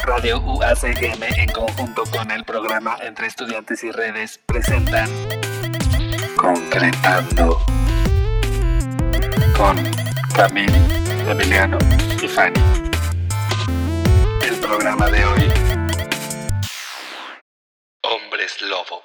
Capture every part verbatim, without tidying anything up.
Radio U A C M en conjunto con el programa Entre Estudiantes y Redes presentan Concretando con Camil, Emiliano y Fanny. El programa de hoy: Hombres Lobo.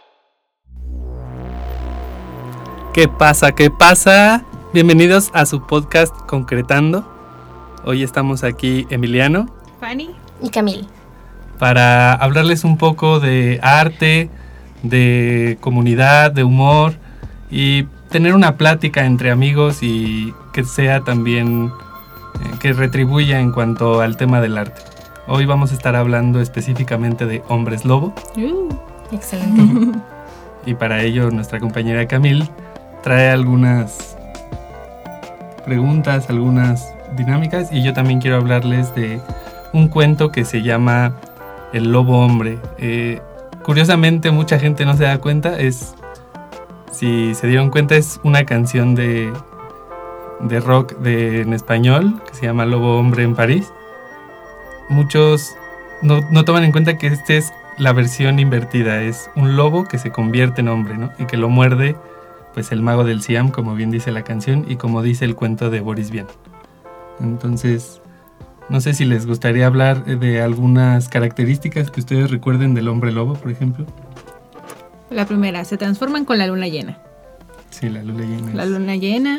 ¿Qué pasa? ¿Qué pasa? Bienvenidos a su podcast Concretando. Hoy estamos aquí Emiliano, Fanny y Camil para hablarles un poco de arte, de comunidad, de humor y tener una plática entre amigos y que sea también, eh, que retribuya en cuanto al tema del arte. Hoy vamos a estar hablando específicamente de Hombres Lobo. Uh, excelente. Y para ello nuestra compañera Camil trae algunas preguntas, algunas dinámicas, y yo también quiero hablarles de un cuento que se llama El Lobo Hombre. Eh, curiosamente mucha gente no se da cuenta, es, si se dieron cuenta, es una canción de, de rock de, en español que se llama Lobo Hombre en París. Muchos no, no toman en cuenta que esta es la versión invertida, es un lobo que se convierte en hombre, ¿no? Y que lo muerde pues el mago del Siam, como bien dice la canción y como dice el cuento de Boris Vian. Entonces, no sé si les gustaría hablar de algunas características que ustedes recuerden del hombre lobo, por ejemplo. La primera, se transforman con la luna llena. Sí, la luna llena. La es... luna llena,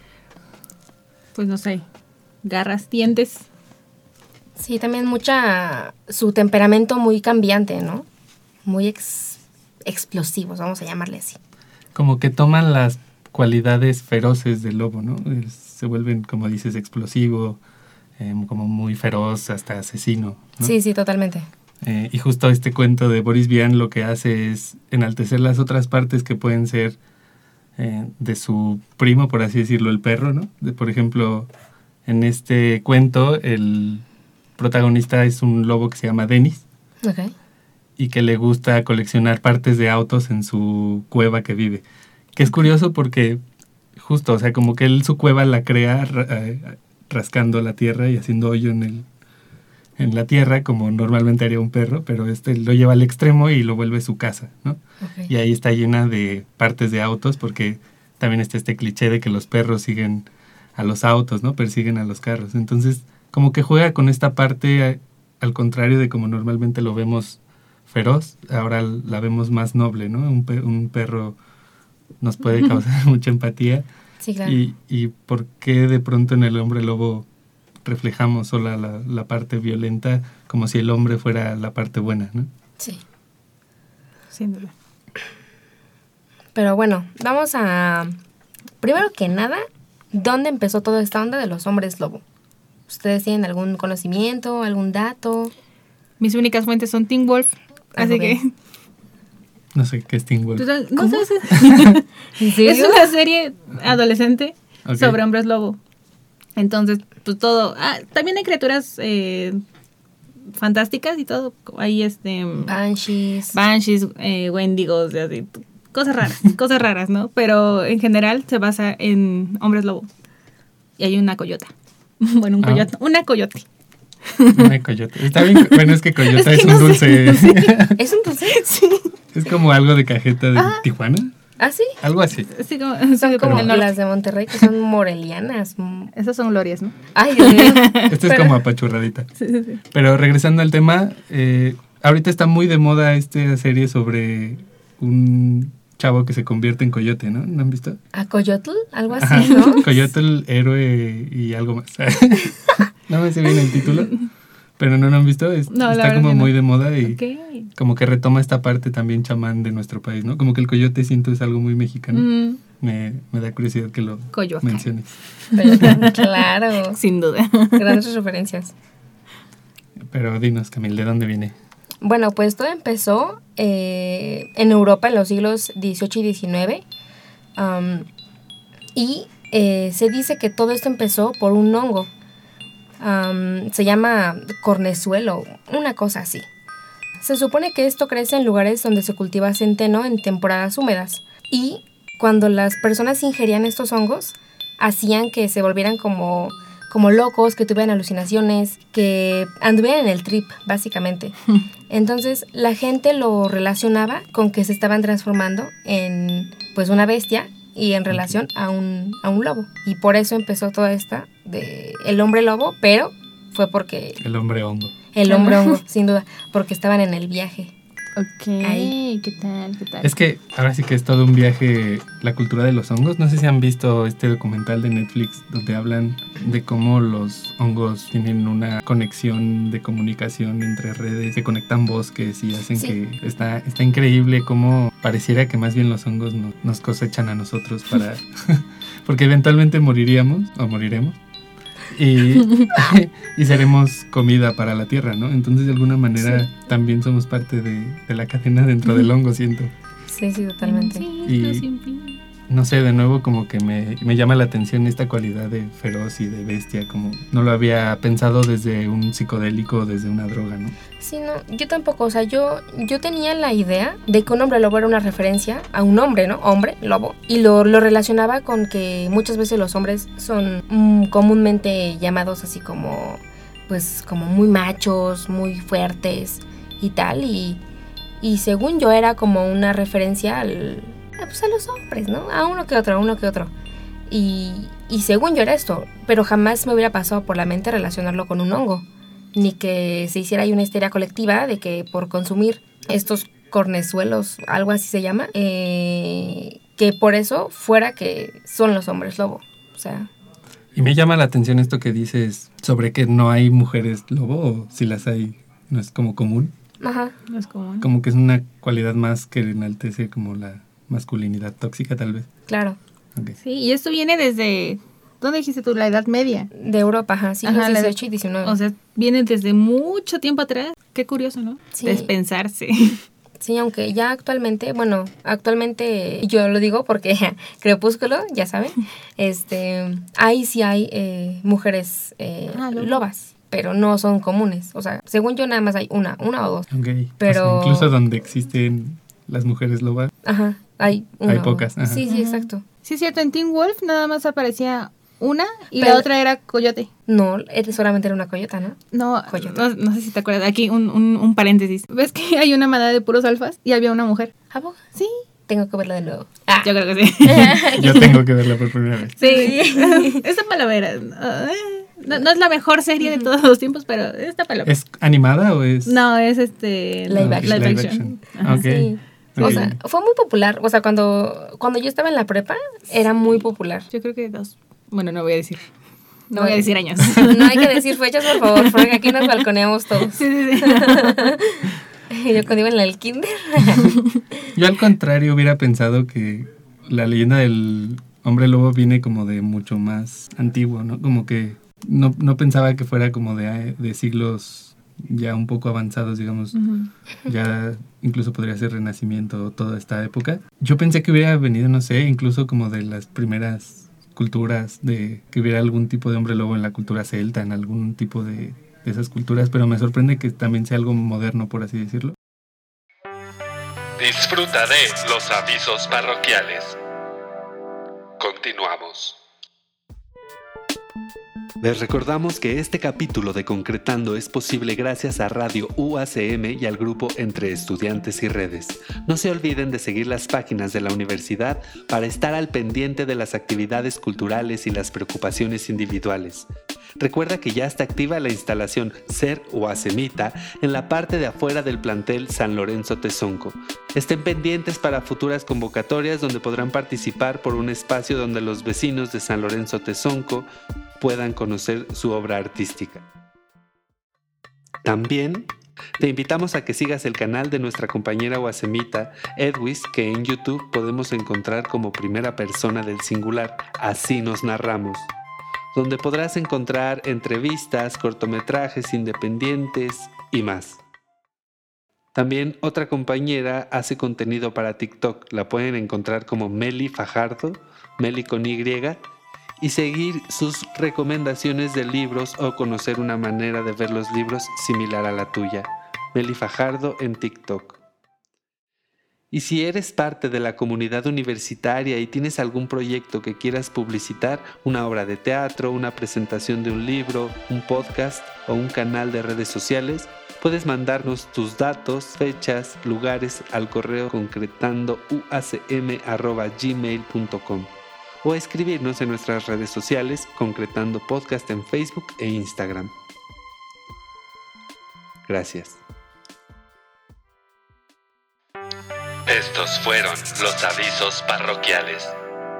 pues no sé, garras, dientes. Sí, también mucha, su temperamento muy cambiante, ¿no? Muy ex, explosivos, vamos a llamarle así. Como que toman las cualidades feroces del lobo, ¿no? Se vuelven, como dices, explosivo, eh, como muy feroz, hasta asesino, ¿no? Sí, sí, totalmente. Eh, y justo este cuento de Boris Vian lo que hace es enaltecer las otras partes que pueden ser eh, de su primo, por así decirlo, el perro, ¿no? De, por ejemplo, en este cuento el protagonista es un lobo que se llama Dennis. Okay. Y que le gusta coleccionar partes de autos en su cueva que vive. Que es curioso porque justo, o sea, como que él su cueva la crea ra- rascando la tierra y haciendo hoyo en el en la tierra, como normalmente haría un perro, pero este lo lleva al extremo y lo vuelve su casa, ¿no? Okay. Y ahí está llena de partes de autos, porque también está este cliché de que los perros siguen a los autos, ¿no? Persiguen a los carros. Entonces, como que juega con esta parte, al contrario de como normalmente lo vemos feroz, ahora la vemos más noble, ¿no? Un, pe- un perro nos puede causar mucha empatía. Sí, claro. Y, y por qué de pronto en el hombre lobo reflejamos solo la, la parte violenta, como si el hombre fuera la parte buena, ¿no? Sí. Sin duda. Pero bueno, vamos a... Primero que nada, ¿dónde empezó toda esta onda de los hombres lobo? ¿Ustedes tienen algún conocimiento, algún dato? Mis únicas fuentes son Teen Wolf, así okay. que... No sé qué es Teen Wolf. ¿Tú sabes? ¿No ¿Cómo? sabes? ¿En serio? Es una serie adolescente Okay. sobre hombres lobo. Entonces, pues todo... Ah, también hay criaturas eh, fantásticas y todo. Ahí este... Banshees. Banshees, eh, Wendigos, así, cosas raras, cosas raras, ¿no? Pero en general se basa en hombres lobo. Y hay una coyota. Bueno, un Ah. coyote. Una coyote. Una coyota. Está bien. Bueno, es que coyota es, Es que un no dulce. ¿Es un dulce? Sí. Es como algo de cajeta de Tijuana. ¿Ah, sí? Algo así. Sí, como, Son sí, como del norte. las de Monterrey, que son morelianas. Mm. Esas son glorias, ¿no? Ay, Dios mío. Esto es Pero- como apachurradita. Sí, sí, sí. Pero regresando al tema, eh, ahorita está muy de moda esta serie sobre un chavo que se convierte en coyote, ¿no? ¿No han visto? ¿A Coyotl? Algo así, Ajá. ¿no? Coyote, el héroe y algo más. No me sé bien el título, pero no lo han visto. Es- No, la está verdad como que no. muy de moda y Ok. como que retoma esta parte también chamán de nuestro país, ¿no? Como que el coyote siento es algo muy mexicano. Mm, Me, me da curiosidad que lo Coyoacán. menciones. Pero, claro. Sin duda. Grandes referencias. Pero dinos, Camil, ¿de dónde viene? Bueno, pues todo empezó eh, en Europa en los siglos dieciocho y diecinueve. Um, y eh, se dice que todo esto empezó por un hongo. Um, se llama cornezuelo, una cosa así. Se supone que esto crece en lugares donde se cultiva centeno en temporadas húmedas. Y cuando las personas ingerían estos hongos, hacían que se volvieran como como locos, que tuvieran alucinaciones, que anduvieran en el trip, básicamente. Entonces la gente lo relacionaba con que se estaban transformando en pues una bestia y en relación a un, a un lobo. Y por eso empezó toda esta de el hombre lobo, pero fue porque... El hombre hongo. El hombre hongo, sin duda, porque estaban en el viaje. Ok, Ahí. ¿qué tal? ¿Qué tal? Es que ahora sí que es todo un viaje, la cultura de los hongos. No sé si han visto este documental de Netflix donde hablan de cómo los hongos tienen una conexión de comunicación entre redes, se conectan bosques y hacen Sí. que está, está increíble cómo pareciera que más bien los hongos no- nos cosechan a nosotros para... porque eventualmente moriríamos o moriremos. Y, y seremos comida para la tierra, ¿no? Entonces de alguna manera Sí. también somos parte de, de la cadena dentro del hongo, siento. Sí, sí, totalmente. Sí, Y- no, sin fin. No sé, de nuevo como que me, me llama la atención esta cualidad de feroz y de bestia, como no lo había pensado desde un psicodélico o desde una droga, ¿no? Sí, no, yo tampoco, o sea, yo, yo tenía la idea de que un hombre lobo era una referencia a un hombre, ¿no? Hombre, lobo. Y lo, lo relacionaba con que muchas veces los hombres son mm, comúnmente llamados así como, pues, como muy machos, muy fuertes y tal. Y, y según yo era como una referencia al, a, pues, a los hombres, ¿no? A uno que otro, a uno que otro. Y, y según yo era esto, pero jamás me hubiera pasado por la mente relacionarlo con un hongo. Ni que se hiciera ahí una histeria colectiva de que por consumir estos cornezuelos, algo así se llama, eh, que por eso fuera que son los hombres lobo. O sea, Y me llama la atención esto que dices sobre que no hay mujeres lobo, o si las hay, no es como común. ajá, No es común. Como que es una cualidad más que enaltece como la masculinidad tóxica, tal vez. claro. Ok. Sí, y esto viene desde, ¿dónde dijiste tú? La Edad Media. De Europa, ajá, siglos Ajá, la- dieciocho y diecinueve. O sea, viene desde mucho tiempo atrás. Qué curioso, ¿no? Sí. Despensarse. Sí, aunque ya actualmente, bueno, actualmente yo lo digo porque Crepúsculo, ya saben, este, ahí sí hay eh, mujeres eh, Ah, lobo. lobas, pero no son comunes. O sea, según yo nada más hay una, una o dos. Ok. Pero- O sea, incluso donde existen las mujeres lobas. Ajá, hay una. Hay o- pocas, ajá. Sí, sí, exacto. Sí, es cierto, en Teen Wolf nada más aparecía una y Pero- la otra era Coyote. No, él solamente era una coyota, ¿no? No, Coyote. no, no sé si te acuerdas. Aquí un, un, un paréntesis. ¿Ves que hay una manada de puros alfas y había una mujer? ¿A poco? Sí, Tengo que verla de nuevo. Ah, yo creo que sí. Yo tengo que verla por primera vez. Sí, esta palabra. No, no es la mejor serie de todos los tiempos, pero esta palabra. ¿Es animada o es...? No, es este. Live Ah, action. live action. Ajá. Ok. sí. Ok. O sea, fue muy popular. O sea, cuando, cuando yo estaba en la prepa, era muy popular. Yo creo que dos. Bueno, no voy a decir. No, No. voy a decir años. No hay que decir fechas, por favor, porque aquí nos balconeamos todos. Sí, sí, sí. Yo cuando iba en el kinder. Yo al contrario hubiera pensado que la leyenda del hombre lobo viene como de mucho más antiguo, ¿no? Como que no, no pensaba que fuera como de, de siglos ya un poco avanzados, digamos. Ujú. Ya incluso podría ser Renacimiento, toda esta época. Yo pensé que hubiera venido, no sé, incluso como de las primeras culturas, de que hubiera algún tipo de hombre lobo en la cultura celta, en algún tipo de, de esas culturas, pero me sorprende que también sea algo moderno, por así decirlo. Disfruta de los avisos parroquiales. Continuamos. Les recordamos que este capítulo de Concretando es posible gracias a Radio U A C M y al grupo Entre Estudiantes y Redes. No se olviden de seguir las páginas de la universidad para estar al pendiente de las actividades culturales y las preocupaciones individuales. Recuerda que ya está activa la instalación Ser UACMita en la parte de afuera del plantel San Lorenzo Tezonco. Estén pendientes para futuras convocatorias donde podrán participar por un espacio donde los vecinos de San Lorenzo Tezonco puedan conocer su obra artística. También te invitamos a que sigas el canal de nuestra compañera UACMita, Edwis, que en YouTube podemos encontrar como primera persona del singular, Así nos narramos, donde podrás encontrar entrevistas, cortometrajes independientes y más. También otra compañera hace contenido para TikTok, la pueden encontrar como Meli Fajardo, Meli con Y, y seguir sus recomendaciones de libros o conocer una manera de ver los libros similar a la tuya. Meli Fajardo en TikTok. Y si eres parte de la comunidad universitaria y tienes algún proyecto que quieras publicitar, una obra de teatro, una presentación de un libro, un podcast o un canal de redes sociales, puedes mandarnos tus datos, fechas, lugares al correo concretando u a c m arroba gmail punto com o escribirnos en nuestras redes sociales Concretando Podcast en Facebook e Instagram. Gracias. Estos fueron los avisos parroquiales.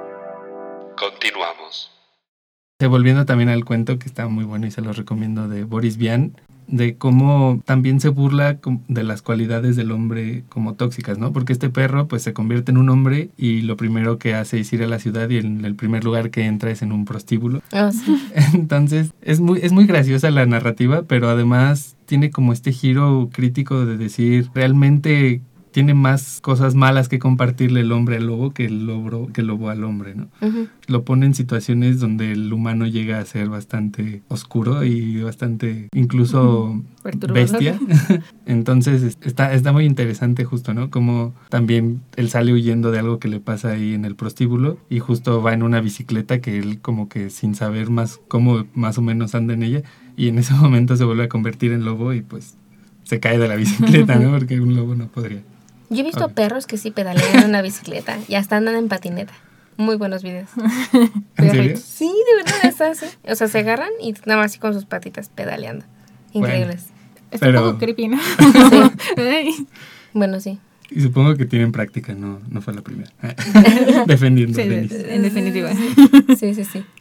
Continuamos. Volviendo también al cuento que está muy bueno y se lo recomiendo, de Boris Vian, de cómo también se burla de las cualidades del hombre como tóxicas, ¿no? Porque este perro pues se convierte en un hombre y lo primero que hace es ir a la ciudad y en el primer lugar que entra es en un prostíbulo. Oh, sí. Entonces es muy, es muy graciosa la narrativa, pero además tiene como este giro crítico de decir, realmente tiene más cosas malas que compartirle el hombre al lobo que el lobo, que el lobo al hombre, ¿no? Uh-huh. Lo pone en situaciones donde el humano llega a ser bastante oscuro y bastante incluso uh-huh. bestia. Entonces está, está muy interesante justo, ¿no? Como también él sale huyendo de algo que le pasa ahí en el prostíbulo y justo va en una bicicleta que él como que sin saber más cómo más o menos anda en ella y en ese momento se vuelve a convertir en lobo y pues se cae de la bicicleta, ¿no? Porque un lobo no podría. Yo he visto okay. perros que sí pedalean en una bicicleta y hasta andan en patineta. Muy buenos videos. ¿En serio? Sí, de verdad está así. O sea, se agarran y nada más así con sus patitas pedaleando. Increíbles. Bueno, está pero... un poco creepy, ¿no? Sí. Bueno, sí. Y supongo que tienen práctica, no, no fue la primera. Defendiendo. Sí, de, en definitiva. Sí, sí, sí.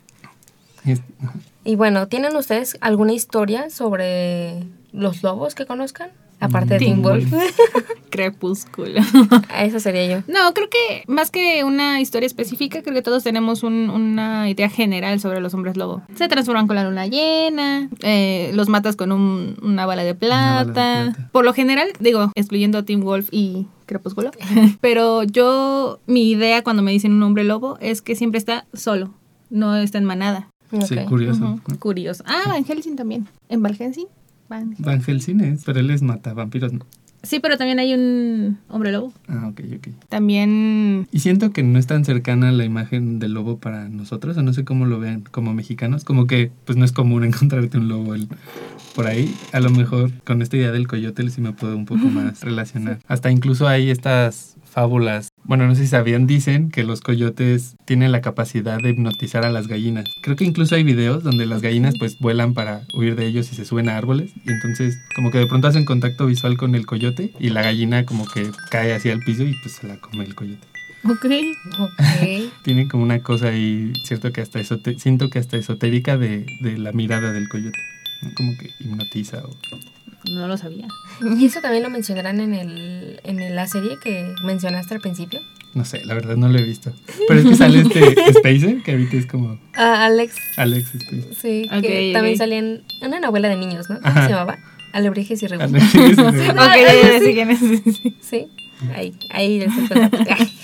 Y bueno, ¿tienen ustedes alguna historia sobre los lobos que conozcan? Aparte de Teen Wolf. Crepúsculo. Eso sería yo. No, creo que más que una historia específica, creo que todos tenemos un, una idea general sobre los hombres lobo. Se transforman con la luna llena, eh, los matas con un, una bala de plata. Bala de plata. Por lo general, digo, excluyendo a Teen Wolf y Crepúsculo, pero yo, mi idea cuando me dicen un hombre lobo es que siempre está solo, no está en manada. Okay. Sí, curioso. Uh-huh. ¿No? Curioso. Ah, Van Helsing también. ¿En Van Helsing? Van, Van Helsing es, pero él les mata vampiros, ¿no? Sí, pero también hay un hombre lobo. Ah, ok, ok. También... Y siento que no es tan cercana la imagen del lobo para nosotros, o no sé cómo lo vean como mexicanos. Como que pues no es común encontrarte un lobo el, por ahí. A lo mejor con esta idea del coyote sí me puedo un poco más relacionar. Sí. Hasta incluso hay estas fábulas. Bueno, no sé si sabían, dicen que los coyotes tienen la capacidad de hipnotizar a las gallinas. Creo que incluso hay videos donde las gallinas pues vuelan para huir de ellos y se suben a árboles. Y entonces como que de pronto hacen contacto visual con el coyote y la gallina como que cae hacia el piso y pues se la come el coyote. Ok, ok. Tiene como una cosa ahí, cierto que hasta esote- siento que hasta esotérica de, de la mirada del coyote, ¿no? Como que hipnotiza o... No lo sabía. ¿Y eso también lo mencionarán en el en la serie que mencionaste al principio? No sé, la verdad no lo he visto. Pero es que sale este Spacer, que ahorita es como... Uh, Alex. Alex Spacer. Sí, okay, que okay. también salía en una novela de niños, ¿no? ¿Cómo Ajá. se llamaba? Alebrijes y Rebujos. Alebrijes y Rebujos. Sí, no, ok, ya sé quién es. Sí, sí. ahí, ahí les cuento.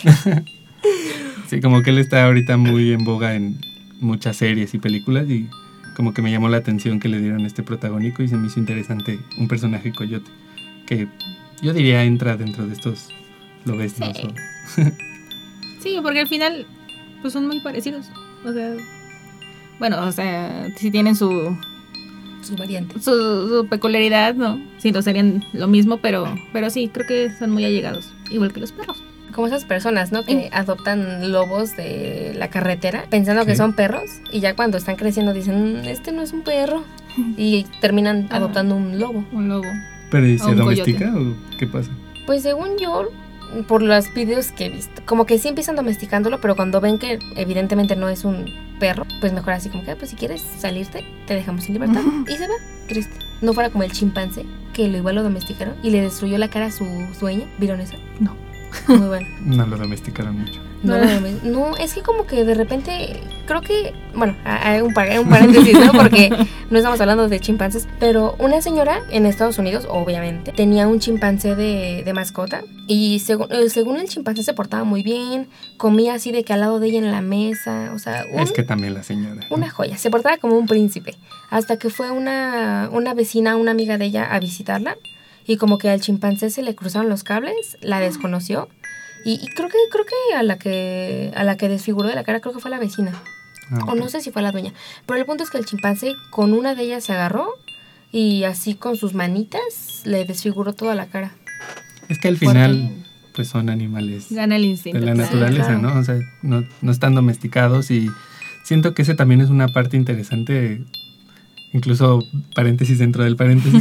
Sí, como que él está ahorita muy en boga en muchas series y películas y... como que me llamó la atención que le dieron este protagónico y se me hizo interesante un personaje coyote que yo diría entra dentro de estos lobesnos. Sí. O... sí, porque al final pues son muy parecidos. O sea, bueno, o sea, si tienen su su variante, su, su peculiaridad, ¿no? Sí, no serían lo mismo, pero pero sí, creo que son muy allegados, igual que los perros. Como esas personas, ¿no? Que adoptan lobos de la carretera pensando ¿Qué? que son perros y ya cuando están creciendo dicen, este no es un perro y terminan ah, adoptando un lobo. Un lobo. ¿Pero y se domestica coyote. O qué pasa? Pues según yo, por los videos que he visto, como que sí empiezan domesticándolo, pero cuando ven que evidentemente no es un perro, pues mejor así como que, pues si quieres salirte, te dejamos en libertad. Uh-huh. Y se va, triste. No fuera como el chimpancé, que lo igual lo domesticaron y le destruyó la cara a su dueña. ¿Vieron eso? No. Muy bueno. No lo domesticaron mucho. No, no, no, es que como que de repente, creo que, bueno, hay un, par, hay un paréntesis, ¿no? Porque no estamos hablando de chimpancés, pero una señora en Estados Unidos, obviamente, tenía un chimpancé de, de mascota y según, según el chimpancé se portaba muy bien, comía así de que al lado de ella en la mesa, o sea... Un, es que también la señora. ¿No? Una joya, se portaba como un príncipe, hasta que fue una, una vecina, una amiga de ella a visitarla y como que al chimpancé se le cruzaron los cables, la desconoció Y, y creo que creo que a la que a la que desfiguró de la cara creo que fue la vecina. Ah, O no sé si fue la dueña. Pero el punto es que el chimpancé con una de ellas se agarró y así con sus manitas le desfiguró toda la cara. Es que al final, pues son animales Gana el instinto. de la claro. naturaleza, claro. ¿no? O sea, no, no están domesticados y siento que ese también es una parte interesante, incluso paréntesis dentro del paréntesis.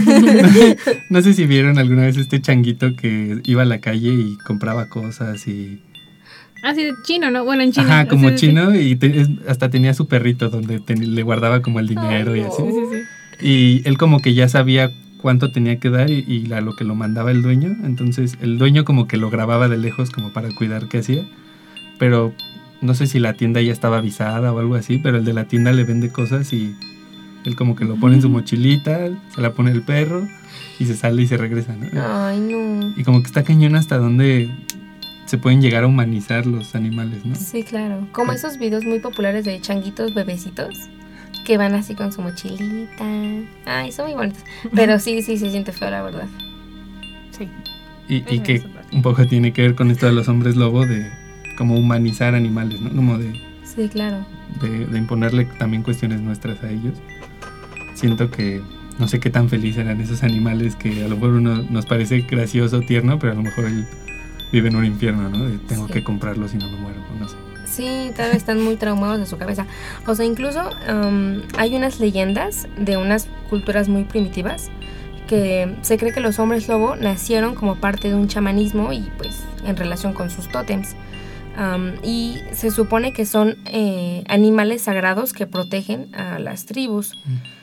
No sé si vieron alguna vez este changuito que iba a la calle y compraba cosas y... Ah, sí, chino, ¿no? Bueno, en China. Ajá, como Sí, sí, sí. chino y te- es- hasta tenía su perrito donde te- le guardaba como el dinero Ay, y no. así. Sí, sí, sí. Y él como que ya sabía cuánto tenía que dar y, y a lo que lo mandaba el dueño. Entonces el dueño como que lo grababa de lejos como para cuidar qué hacía. Pero no sé si la tienda ya estaba avisada o algo así, pero el de la tienda le vende cosas y él como que lo pone en su mochilita, se la pone el perro y se sale y se regresa, ¿no? Ay, no. Y como que está cañón hasta donde se pueden llegar a humanizar los animales, ¿no? Sí, claro. Como esos videos muy populares de changuitos bebecitos que van así con su mochilita. Ay, son muy bonitos. Pero sí, sí, se siente feo, la verdad. Sí. Y, y Esa que es otra. un poco tiene que ver con esto de los hombres lobo, de como humanizar animales, ¿no? Como de, Sí, claro. de, de imponerle también cuestiones nuestras a ellos. Siento que no sé qué tan felices eran esos animales que a lo mejor uno nos parece gracioso, tierno, pero a lo mejor él vive en un infierno, ¿no? De tengo Sí. que comprarlo si no me muero, o no sé. Sí, tal vez están muy traumados de su cabeza. O sea, incluso um, hay unas leyendas de unas culturas muy primitivas que se cree que los hombres lobo nacieron como parte de un chamanismo y pues en relación con sus tótems. Um, y se supone que son eh, animales sagrados que protegen a las tribus.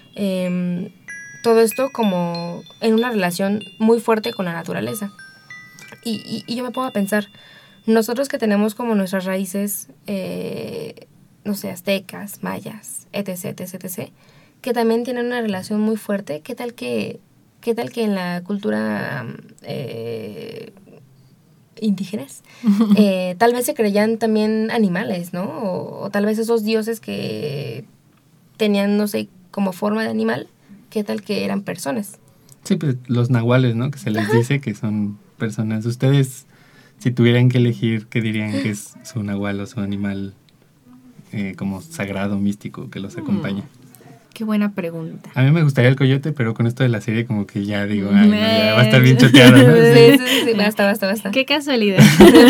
Eh, todo esto como en una relación muy fuerte con la naturaleza. Y, y, y yo me pongo a pensar, nosotros que tenemos como nuestras raíces, eh, no sé, aztecas, mayas, etc, etc, etc, que también tienen una relación muy fuerte, ¿qué tal que, qué tal que en la cultura eh, indígenas, eh, tal vez se creían también animales, ¿no? O, o tal vez esos dioses que tenían, no sé, como forma de animal, ¿qué tal que eran personas? Sí, pues los nahuales, ¿no? Que se les dice que son personas. Ustedes, si tuvieran que elegir, ¿qué dirían que es su nahual o su animal eh, como sagrado, místico, que los acompaña? Qué buena pregunta. A mí me gustaría el coyote, pero con esto de la serie como que ya digo, ay, no, ya va a estar bien choteado, ¿no? Sí, Sí. sí, sí, basta, basta, basta. Qué casualidad.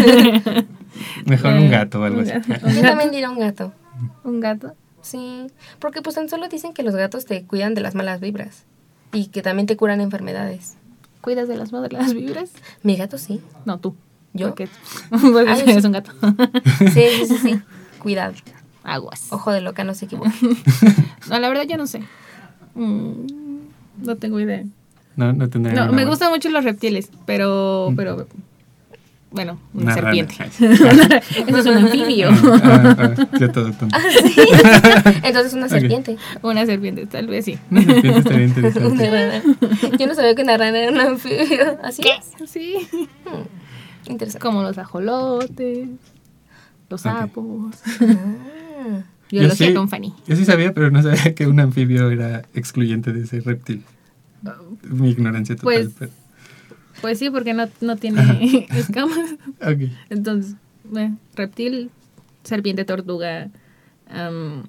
Mejor un gato o algo Un así. gato. Yo también diría un gato. Un gato. Sí, porque pues tan solo dicen que los gatos te cuidan de las malas vibras y que también te curan enfermedades. ¿Cuidas de las malas vibras? Mi gato sí. No, tú. ¿Yo? Porque, porque Ah, yo eres sí. un gato. Sí, sí, sí, sí. Cuidado. Aguas. Ojo de loca, no se equivoque. No, la verdad yo no sé. Mm, no tengo idea. No, no tendría No, ninguna me buena. gustan mucho los reptiles, pero, pero bueno, una, Una serpiente. rana. Eso es un anfibio. Ah, ah, yo todo tonto. Entonces una Ok. serpiente. Una serpiente, tal vez sí. Una serpiente estaría Una interesante. rana. Yo no sabía que una rana era un anfibio. ¿Así es? Sí. Interesante. Como los ajolotes, los Ok. sapos. Ah. Biología sí, con Fanny. Yo sí sabía, pero no sabía que un anfibio era excluyente de ese reptil. Mi ignorancia total. Pues- pero- Pues sí, porque no, no tiene escamas. Ok. Entonces, bueno, reptil, serpiente, tortuga, am,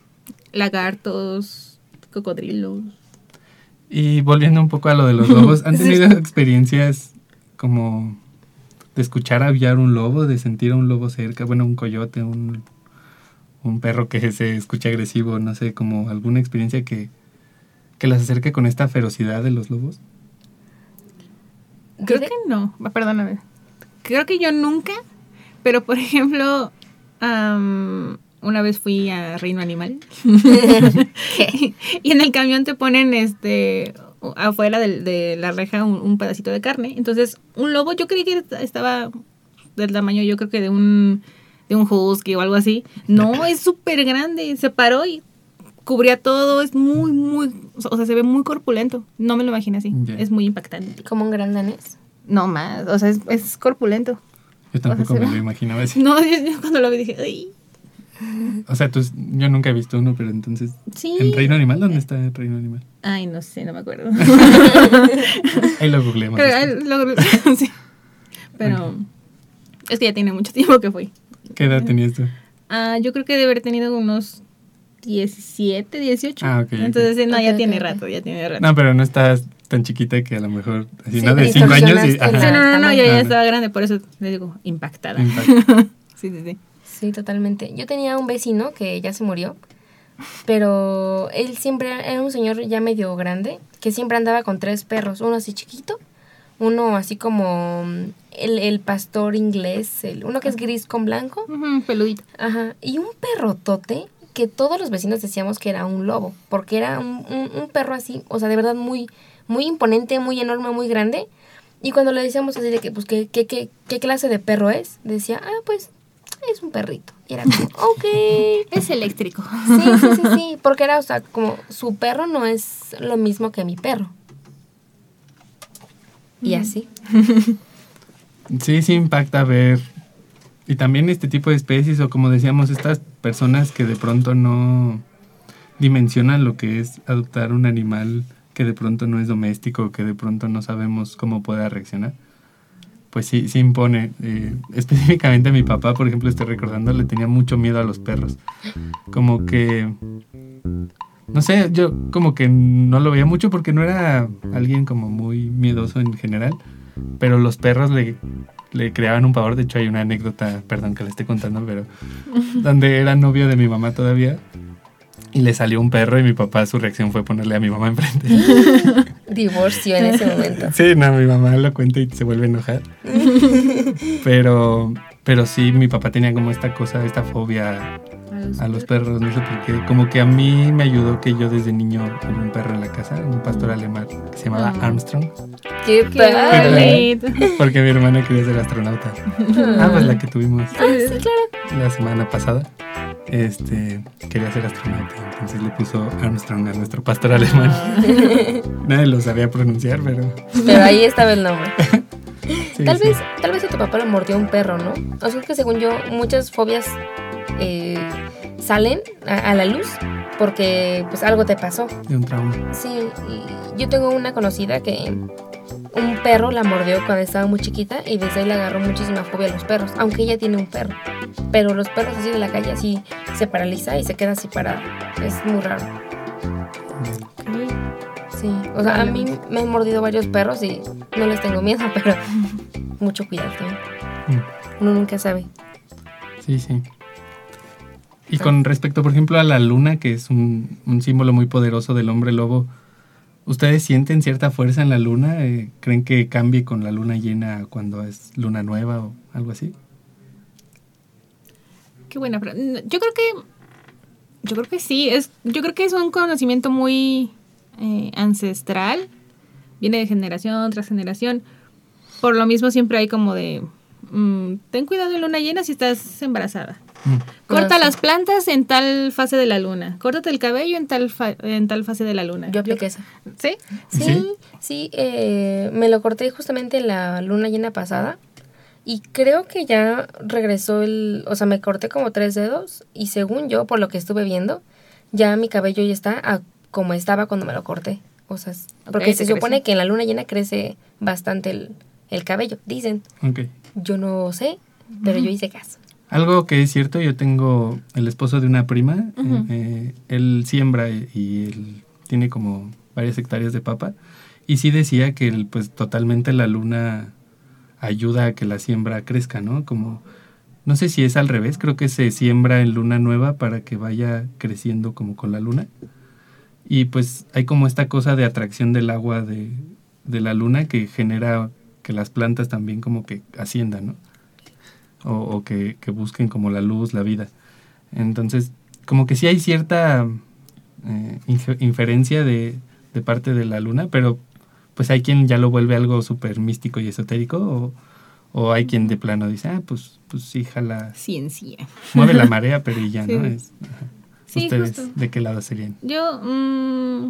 lagartos, cocodrilos. Y volviendo un poco a lo de los lobos, ¿han tenido experiencias como de escuchar aullar un lobo, de sentir a un lobo cerca? Bueno, un coyote, un, un perro que se escucha agresivo, no sé, como alguna experiencia que, que las acerque con esta ferocidad de los lobos. Creo Dile- que no, Ah, perdóname. Creo que yo nunca, pero por ejemplo, am, una vez fui a Reino Animal y en el camión te ponen este afuera de, de la reja un, un pedacito de carne. Entonces, un lobo, yo creí que estaba del tamaño, yo creo que de un, de un husky o algo así. No, es súper grande. Se paró y cubría todo. Es muy, muy, o sea, se ve muy corpulento. No me lo imaginé así. Ya. Es muy impactante. Como un gran danés. No más, o sea, es, es corpulento. Yo tampoco O sea, me se lo ve- imaginaba así. No, yo, yo cuando lo vi dije, ¡ay! O sea, tú, yo nunca he visto uno, pero entonces... Sí. ¿En Reino Animal? ¿Dónde está el Reino Animal? Ay, no sé, no me acuerdo. Ahí lo googleamos. Pero, después. ay, lo- sí. Pero, Es que ya tiene mucho tiempo que fui. ¿Qué edad tenías tú? Ah, yo creo que debe haber tenido unos diecisiete, dieciocho. Ah, ok. Entonces, okay. no, okay, ya okay, tiene okay. rato, ya tiene rato. No, pero no estás tan chiquita que a lo mejor, así, Sí, ¿no? De cinco años y... distorsionaste Sí, la- no, no, no, yo ya Ah, no. estaba grande, por eso le digo, impactada. Impacto. Sí, sí, sí. Sí, totalmente. Yo tenía un vecino que ya se murió, pero él siempre era un señor ya medio grande, que siempre andaba con tres perros, uno así chiquito, uno así como mm, el, el pastor inglés, el, uno que es gris con blanco, Ujú, peludito. ajá, y un perrotote que todos los vecinos decíamos que era un lobo, porque era un, un, un perro así, o sea, de verdad muy, muy imponente, muy enorme, muy grande. Y cuando le decíamos así de que, pues, ¿qué, qué, qué, qué clase de perro es? Decía, ah, pues, es un perrito. Y era como, ok. Es eléctrico. Sí, sí, sí, sí, porque era, o sea, como su perro no es lo mismo que mi perro. Y así. Sí, sí impacta ver. Y también este tipo de especies, o como decíamos, estas personas que de pronto no dimensionan lo que es adoptar un animal que de pronto no es doméstico, que de pronto no sabemos cómo pueda reaccionar. Pues sí, sí impone. Eh, específicamente a mi papá, por ejemplo, estoy recordando, le tenía mucho miedo a los perros. Como que... No sé, yo como que no lo veía mucho porque no era alguien como muy miedoso en general, pero los perros le, le creaban un pavor. De hecho hay una anécdota, perdón que la esté contando, pero donde era novio de mi mamá todavía y le salió un perro y mi papá, su reacción fue ponerle a mi mamá enfrente. Divorcio en ese momento. Sí, no, mi mamá lo cuenta y se vuelve a enojar. Pero, pero sí, mi papá tenía como esta cosa, esta fobia a los perros, no sé por qué. Como que a mí me ayudó que yo desde niño tuve un perro en la casa, un pastor alemán que se llamaba Ah. Armstrong, ¡Qué Qué padre! bonito. porque mi hermana quería ser astronauta. Ah, pues la que tuvimos Ah, sí, claro. la semana pasada. Este, quería ser astronauta, entonces le puso Armstrong a nuestro pastor alemán. Nadie lo sabía pronunciar, pero... Pero ahí estaba el nombre. sí, Tal sí. vez, tal vez a tu papá lo mordió un perro, ¿no? O sea, que según yo, muchas fobias eh, salen a, a la luz porque pues algo te pasó. De un trauma. Sí, y yo tengo una conocida que un perro la mordió cuando estaba muy chiquita y desde ahí le agarró muchísima fobia a los perros, aunque ella tiene un perro. Pero los perros así de la calle así se paraliza y se queda así parado. Es muy raro. Sí, o sea, a mí me han mordido varios perros y no les tengo miedo, pero mucho cuidado también. Mm. Uno nunca sabe. Sí, sí. Y con respecto, por ejemplo, a la luna, que es un, un símbolo muy poderoso del hombre lobo, ¿ustedes sienten cierta fuerza en la luna? Eh, ¿Creen que cambie con la luna llena cuando es luna nueva o algo así? Qué buena pregunta. Yo creo que. Yo creo que sí. Es, yo creo que es un conocimiento muy eh, ancestral. Viene de generación tras generación. Por lo mismo, siempre hay como de. Mm, ten cuidado en luna llena si estás embarazada. Mm. Corta Ah, sí. las plantas en tal fase de la luna. Córtate el cabello en tal, fa- en tal fase de la luna. Yo apliqué eso. ¿Sí? Sí, ¿Sí? sí, eh, me lo corté justamente en la luna llena pasada y creo que ya regresó el, o sea, me corté como tres dedos y según yo, por lo que estuve viendo, ya mi cabello ya está a como estaba cuando me lo corté. O sea, es- Ok, porque te se supone creció. que en la luna llena crece bastante el, el cabello, dicen. Ok. Yo no sé, pero yo hice caso. Algo que es cierto, yo tengo el esposo de una prima, Ujú. eh, eh, él siembra y él tiene como varias hectáreas de papa y sí decía que el, pues totalmente la luna ayuda a que la siembra crezca, ¿no? Como, no sé si es al revés, creo que se siembra en luna nueva para que vaya creciendo como con la luna. Y pues hay como esta cosa de atracción del agua de, de la luna que genera que las plantas también como que asciendan, ¿no? O, o que, que busquen como la luz, la vida. Entonces, como que sí hay cierta eh, infe- inferencia de, de parte de la luna, pero pues hay quien ya lo vuelve algo súper místico y esotérico, o, o hay quien de plano dice, ah, pues, pues sí, jala, Ciencia. mueve la marea, pero y ya, ¿no? Sí. Es, ajá. Sí, ¿Ustedes justo. de qué lado serían? Yo. mm,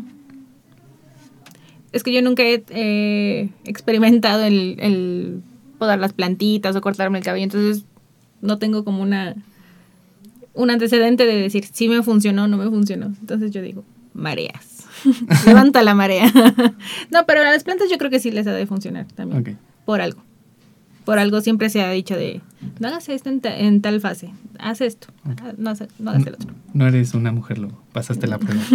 es que yo nunca he eh, experimentado el, el podar las plantitas o cortarme el cabello, entonces no tengo como una un antecedente de decir si me funcionó o no me funcionó. Entonces yo digo, mareas. Levanta la marea. No, pero a las plantas yo creo que sí les ha de funcionar también. Ok. Por algo. Por algo siempre se ha dicho de, no hagas esto en, ta- en tal fase, haz esto, okay. no, hagas, no hagas el otro. No eres una mujer lobo, pasaste la prueba.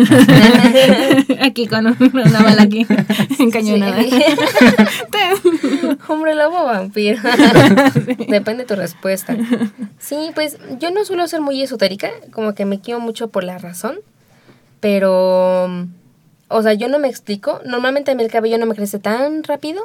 Aquí con un, una bala aquí, encañonada. Sí. Hombre lobo o vampiro. Depende de tu respuesta. Sí, pues yo no suelo ser muy esotérica, como que me guío mucho por la razón, pero, o sea, yo no me explico. Normalmente a mí el cabello no me crece tan rápido,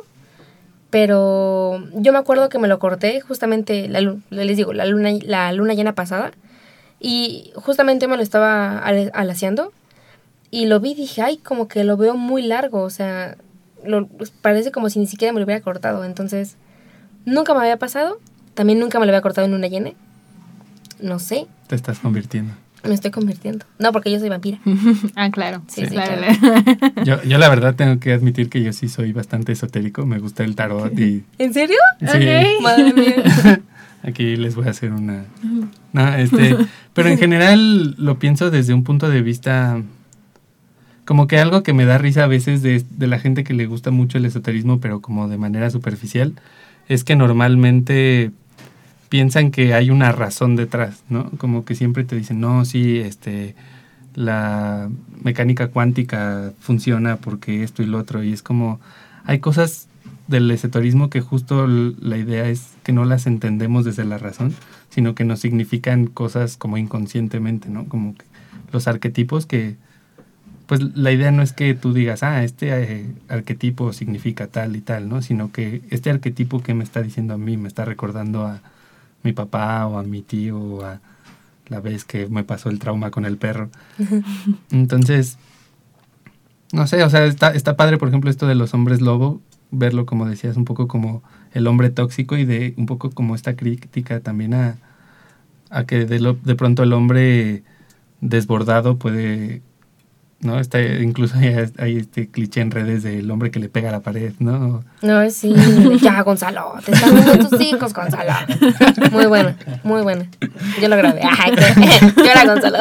pero yo me acuerdo que me lo corté justamente, la, les digo, la luna, la luna llena pasada, y justamente me lo estaba al, alaciando, y lo vi y dije, ay, como que lo veo muy largo, o sea, lo, parece como si ni siquiera me lo hubiera cortado. Entonces, nunca me había pasado, también nunca me lo había cortado en luna llena, no sé. Te estás convirtiendo. Me estoy convirtiendo. No, porque yo soy vampira. Ah, claro. Sí, sí, sí, claro. claro. Yo, yo la verdad tengo que admitir que yo sí soy bastante esotérico. Me gusta el tarot y... ¿En serio? Sí. Okay. Madre mía. Aquí les voy a hacer una... No, este... Pero en general lo pienso desde un punto de vista... Como que algo que me da risa a veces de, de la gente que le gusta mucho el esoterismo, pero como de manera superficial, es que normalmente... piensan que hay una razón detrás, ¿no? Como que siempre te dicen, no, sí, este, la mecánica cuántica funciona porque esto y lo otro, y es como, hay cosas del esoterismo que justo la idea es que no las entendemos desde la razón, sino que nos significan cosas como inconscientemente, ¿no? Como que los arquetipos que, pues la idea no es que tú digas, ah, este eh, arquetipo significa tal y tal, ¿no? Sino que este arquetipo que me está diciendo a mí, me está recordando a mi papá o a mi tío o a la vez que me pasó el trauma con el perro. Entonces, no sé, o sea, está, está padre, por ejemplo, esto de los hombres lobo, verlo, como decías, un poco como el hombre tóxico y de un poco como esta crítica también a, a que de, lo, de pronto el hombre desbordado puede... ¿no? Está, incluso hay, hay este cliché en redes del hombre que le pega a la pared, ¿no? No, sí, ya, Gonzalo, te están viendo tus hijos, Gonzalo. Muy buena, muy buena. Yo lo grabé. Ay, que, yo era Gonzalo.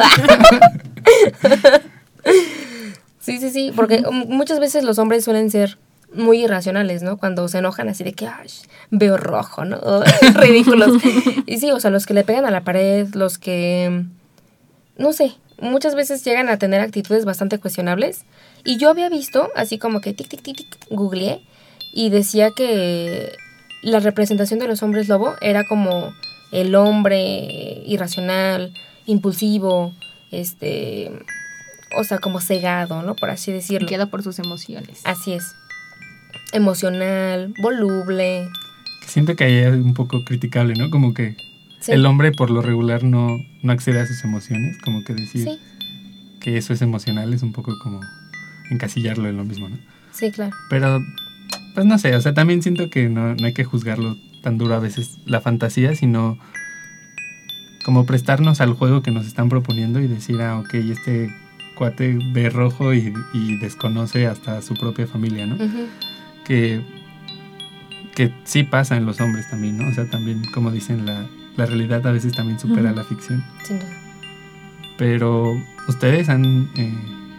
Sí, sí, sí, porque muchas veces los hombres suelen ser muy irracionales, ¿no? Cuando se enojan así de que, ay, veo rojo, ¿no? Ridículos. Y sí, o sea, los que le pegan a la pared, los que, no sé, muchas veces llegan a tener actitudes bastante cuestionables. Y yo había visto, así como que tic, tic, tic, tic, googleé, y decía que la representación de los hombres lobo era como el hombre irracional, impulsivo, este, o sea, como cegado, ¿no? Por así decirlo. Queda por sus emociones. Así es. Emocional, voluble. Siento que ahí es un poco criticable, ¿no? Como que sí. El hombre por lo regular no, no accede a sus emociones, como que decir sí. que eso es emocional es un poco como encasillarlo en lo mismo, ¿no? Sí, claro. Pero, pues no sé, o sea, también siento que no, no hay que juzgarlo tan duro a veces la fantasía, sino como prestarnos al juego que nos están proponiendo y decir, ah, ok, este cuate ve rojo y, y desconoce hasta su propia familia, ¿no? Uh-huh. Que, que sí pasa en los hombres también, ¿no? O sea, también, como dicen, la, la realidad a veces también supera uh-huh. la ficción. Sin duda. Pero, ¿ustedes han eh,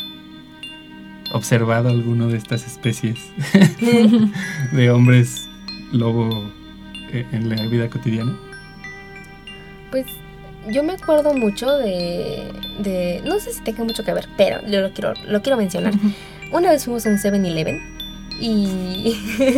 observado alguno de estas especies de hombres lobo eh, en la vida cotidiana? Pues yo me acuerdo mucho de, de... No sé si tenga mucho que ver, pero yo lo quiero, lo quiero mencionar. Uh-huh. Una vez fuimos a un seven eleven y,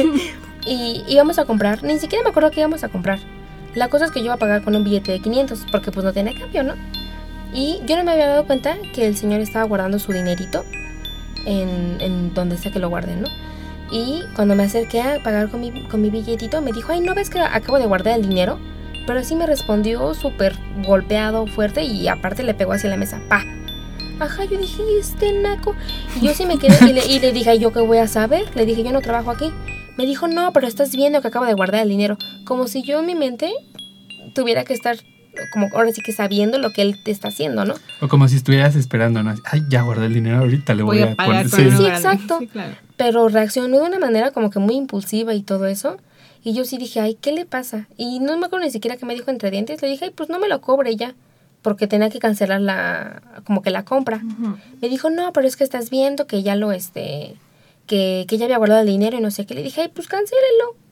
y íbamos a comprar, ni siquiera me acuerdo qué íbamos a comprar. La cosa es que yo iba a pagar con un billete de quinientos, porque pues no tenía cambio, ¿no? Y yo no me había dado cuenta que el señor estaba guardando su dinerito en, en donde sea que lo guarden, ¿no? Y cuando me acerqué a pagar con mi, con mi billetito, me dijo, ay, ¿no ves que acabo de guardar el dinero? Pero sí me respondió súper golpeado, fuerte, y aparte le pegó hacia la mesa, ¡pa! Ajá, yo dije, este naco. Y yo sí me quedé y le, y le dije, ¿yo qué voy a saber? Le dije, yo no trabajo aquí. Me dijo, no, pero estás viendo que acabo de guardar el dinero. Como si yo en mi mente tuviera que estar, como ahora sí que sabiendo lo que él te está haciendo, ¿no? O como si estuvieras esperando, ¿no? Ay, ya guardé el dinero, ahorita le voy, voy a, a poner. Sí, sí, exacto. Sí, claro. Pero reaccionó de una manera como que muy impulsiva y todo eso. Y yo sí dije, ay, ¿qué le pasa? Y no me acuerdo ni siquiera qué me dijo entre dientes. Le dije, ay, pues no me lo cobre ya. Porque tenía que cancelar la, como que la compra. Uh-huh. Me dijo, no, pero es que estás viendo que ya lo, este, que, que ya había guardado el dinero y no sé qué. Le dije, ay, pues cancélelo.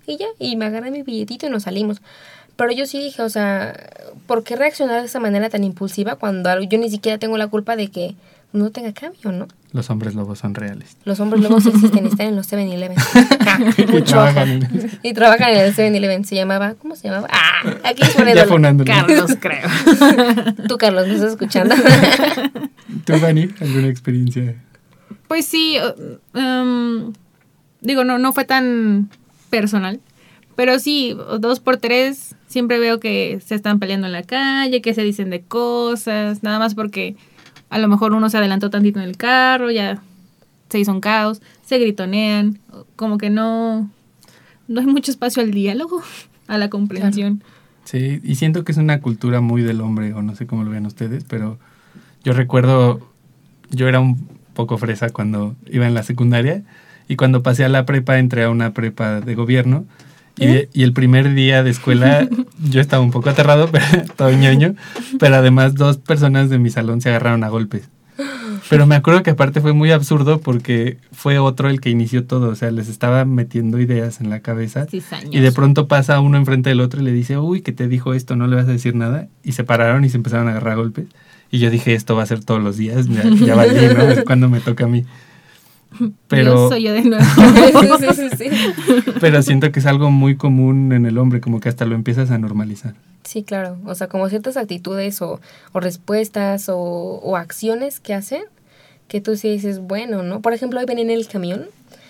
y ya, y me agarré mi billetito y nos salimos. Pero yo sí dije, o sea, ¿por qué reaccionar de esa manera tan impulsiva cuando yo ni siquiera tengo la culpa de que no tenga cambio, ¿no? Los hombres lobos son reales. Los hombres lobos existen, están en los seven eleven. Ah, Y mucho trabajan ojo. en- Y trabajan en el seven eleven. Se llamaba, ¿cómo se llamaba? Ah, aquí es Ya funándolo. Carlos, creo. Tú, Carlos, ¿me estás escuchando? ¿Tú, Vani, alguna experiencia? Pues sí, uh, um, digo, no, no fue tan personal, pero sí, dos por tres siempre veo que se están peleando en la calle, que se dicen de cosas, nada más porque a lo mejor uno se adelantó tantito en el carro, ya se hizo un caos, se gritonean, como que no, no hay mucho espacio al diálogo, a la comprensión. Sí, y siento que es una cultura muy del hombre, o no sé cómo lo vean ustedes, pero yo recuerdo, yo era un poco fresa cuando iba en la secundaria, y cuando pasé a la prepa entré a una prepa de gobierno, y, ¿Eh? y el primer día de escuela yo estaba un poco aterrado, pero todo ñoño, pero además dos personas de mi salón se agarraron a golpes. Pero me acuerdo que aparte fue muy absurdo porque fue otro el que inició todo, o sea, les estaba metiendo ideas en la cabeza. Cizañoso. Y de pronto pasa uno enfrente del otro y le dice, uy, que te dijo esto, no le vas a decir nada. Y se pararon y se empezaron a agarrar a golpes. Y yo dije, esto va a ser todos los días, ya, ya valí, ¿no? Es cuando me toca a mí. Pero, Yo soy yo de nuevo. sí, sí, sí, sí. pero siento que es algo muy común en el hombre, como que hasta lo empiezas a normalizar. Sí, claro. O sea, como ciertas actitudes o, o respuestas o, o acciones que hacen que tú sí dices, bueno, ¿no? Por ejemplo, hoy venía en el camión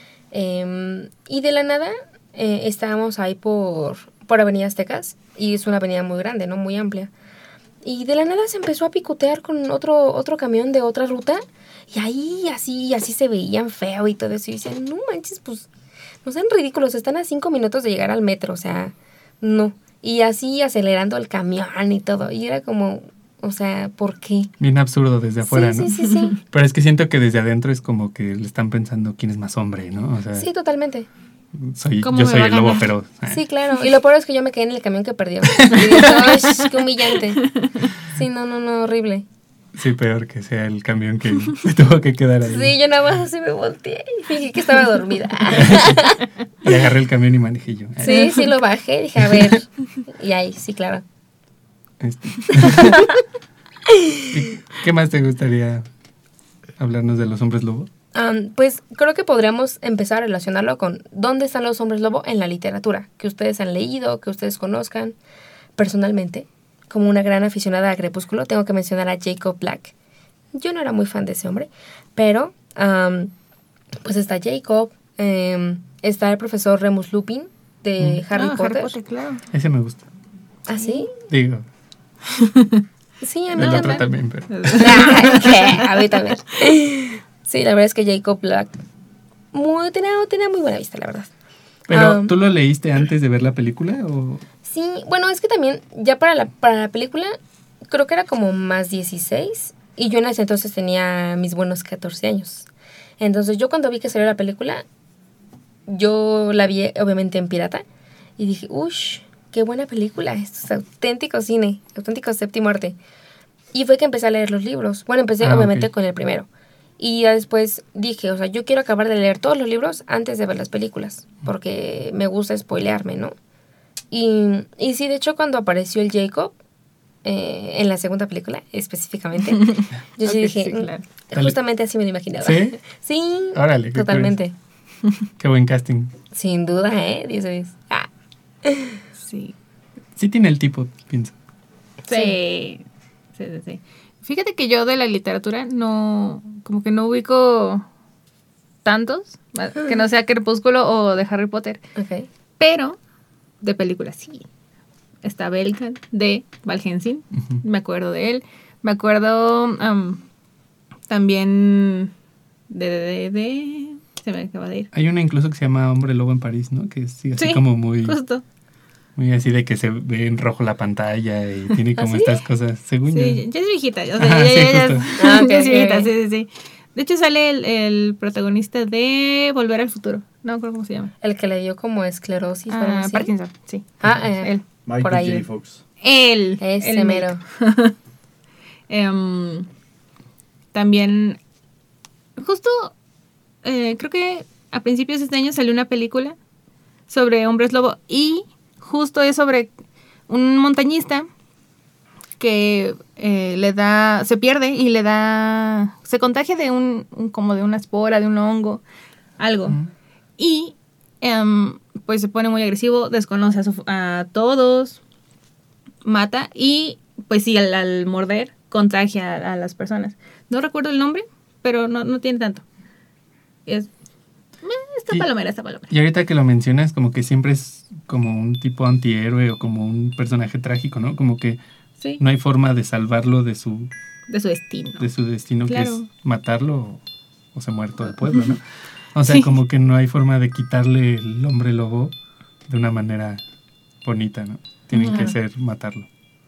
eh, y de la nada eh, estábamos ahí por, por Avenida Aztecas y es una avenida muy grande, ¿no? Muy amplia. Y de la nada se empezó a picotear con otro, otro camión de otra ruta y ahí así, así se veían feo y todo eso. Y decían, no manches, pues no sean ridículos, están a cinco minutos de llegar al metro, o sea, no. Y así acelerando el camión y todo. Y era como, o sea, ¿por qué? Bien absurdo desde afuera, sí, ¿no? sí, sí, sí. Pero es que siento que desde adentro es como que le están pensando quién es más hombre, ¿no? O sea, Sí, totalmente. soy, ¿Cómo yo me soy va a el lobo ganar? feroz. Ah. Sí, claro. Y lo peor es que yo me quedé en el camión que perdió. Y dije, ¡ay, qué humillante! Sí, no, no, no, horrible. Sí, peor que sea el camión que se tuvo que quedar ahí. Sí, yo nada más así me volteé y fingí que estaba dormida. Y agarré el camión y manejé yo. Sí, sí, lo bajé. Dije, a ver. Y ahí, sí, claro. Este. ¿Y ¿Qué más te gustaría hablarnos de los hombres lobo? Um, pues creo que podríamos empezar a relacionarlo con dónde están los hombres lobo en la literatura, que ustedes han leído, que ustedes conozcan. Personalmente, como una gran aficionada a Crepúsculo, tengo que mencionar a Jacob Black. Yo no era muy fan de ese hombre, pero um, pues está Jacob, um, está el profesor Remus Lupin de Mm. Harry Ah, Potter. Harry Potter, claro. Ese me gusta. ¿Ah, sí? Digo, Sí, a mí el otro también. también, pero... ¿Qué? A mí también. Sí, la verdad es que Jacob Black muy, tenía, tenía muy buena vista, la verdad. Pero, Um, ¿tú lo leíste antes de ver la película o...? Sí, bueno, es que también ya para la, para la película creo que era como más dieciséis y yo en ese entonces tenía mis buenos catorce años. Entonces yo cuando vi que salió la película, yo la vi obviamente en pirata y dije, uff, qué buena película, esto es auténtico cine, auténtico séptimo arte. Y fue que empecé a leer los libros. Bueno, empecé Ah, obviamente ok. con el primero. Y ya después dije, o sea, yo quiero acabar de leer todos los libros antes de ver las películas, porque me gusta spoilearme, ¿no? Y, y sí, de hecho, cuando apareció el Jacob, eh, en la segunda película, específicamente, yo sí Ok, dije, sí, claro. mm, justamente así me lo imaginaba. ¿Sí? Sí, Órale, qué totalmente. Qué buen casting. Sin duda, ¿eh? diez de diez. Ah, Sí. Sí tiene el tipo, pienso. Sí. Sí, sí, sí. Fíjate que yo de la literatura no, como que no ubico tantos, que no sea Crepúsculo o de Harry Potter, ok. pero de películas sí. Está Belkan de Val Helsing, Ujú. me acuerdo de él. Me acuerdo um, también de, de, de, de- se me acaba de ir. Hay una incluso que se llama Hombre Lobo en París, ¿no? Que es sí, así Sí, como muy, Justo. muy así de que se ve en rojo la pantalla y tiene como ¿Ah, sí? estas cosas, según Sí, yo. ya es viejita. O sea, Ajá, ya, sí, ya- ya- justo. Ah, ok, ya es viejita, ok. sí, sí, sí. De hecho, sale el, el protagonista de Volver al Futuro. No me acuerdo cómo se llama. El que le dio como esclerosis o algo Ah, así. Parkinson, sí. Ah, eh, Él. Michael Por ahí. J. Fox. Él. Ese el mero. Em, también, justo, eh, creo que a principios de este año salió una película sobre hombres lobo y justo es sobre un montañista que eh, le da, se pierde y le da, se contagia de un, un como de una espora, de un hongo, algo. Uh-huh. Y um, pues se pone muy agresivo, desconoce a, su, a todos, mata y pues sí, al, al morder contagia a, a las personas. No recuerdo el nombre, pero no, no tiene tanto. Es, esta y, palomera, esta palomera. Y ahorita que lo mencionas, como que siempre es como un tipo antihéroe o como un personaje trágico, ¿no? Como que sí. No hay forma de salvarlo de su... De su destino. De su destino, claro. Que es matarlo o, o se muerto del pueblo, ¿no? O sea, sí. Como que no hay forma de quitarle el hombre lobo de una manera bonita, ¿no? Tienen claro. que ser matarlo.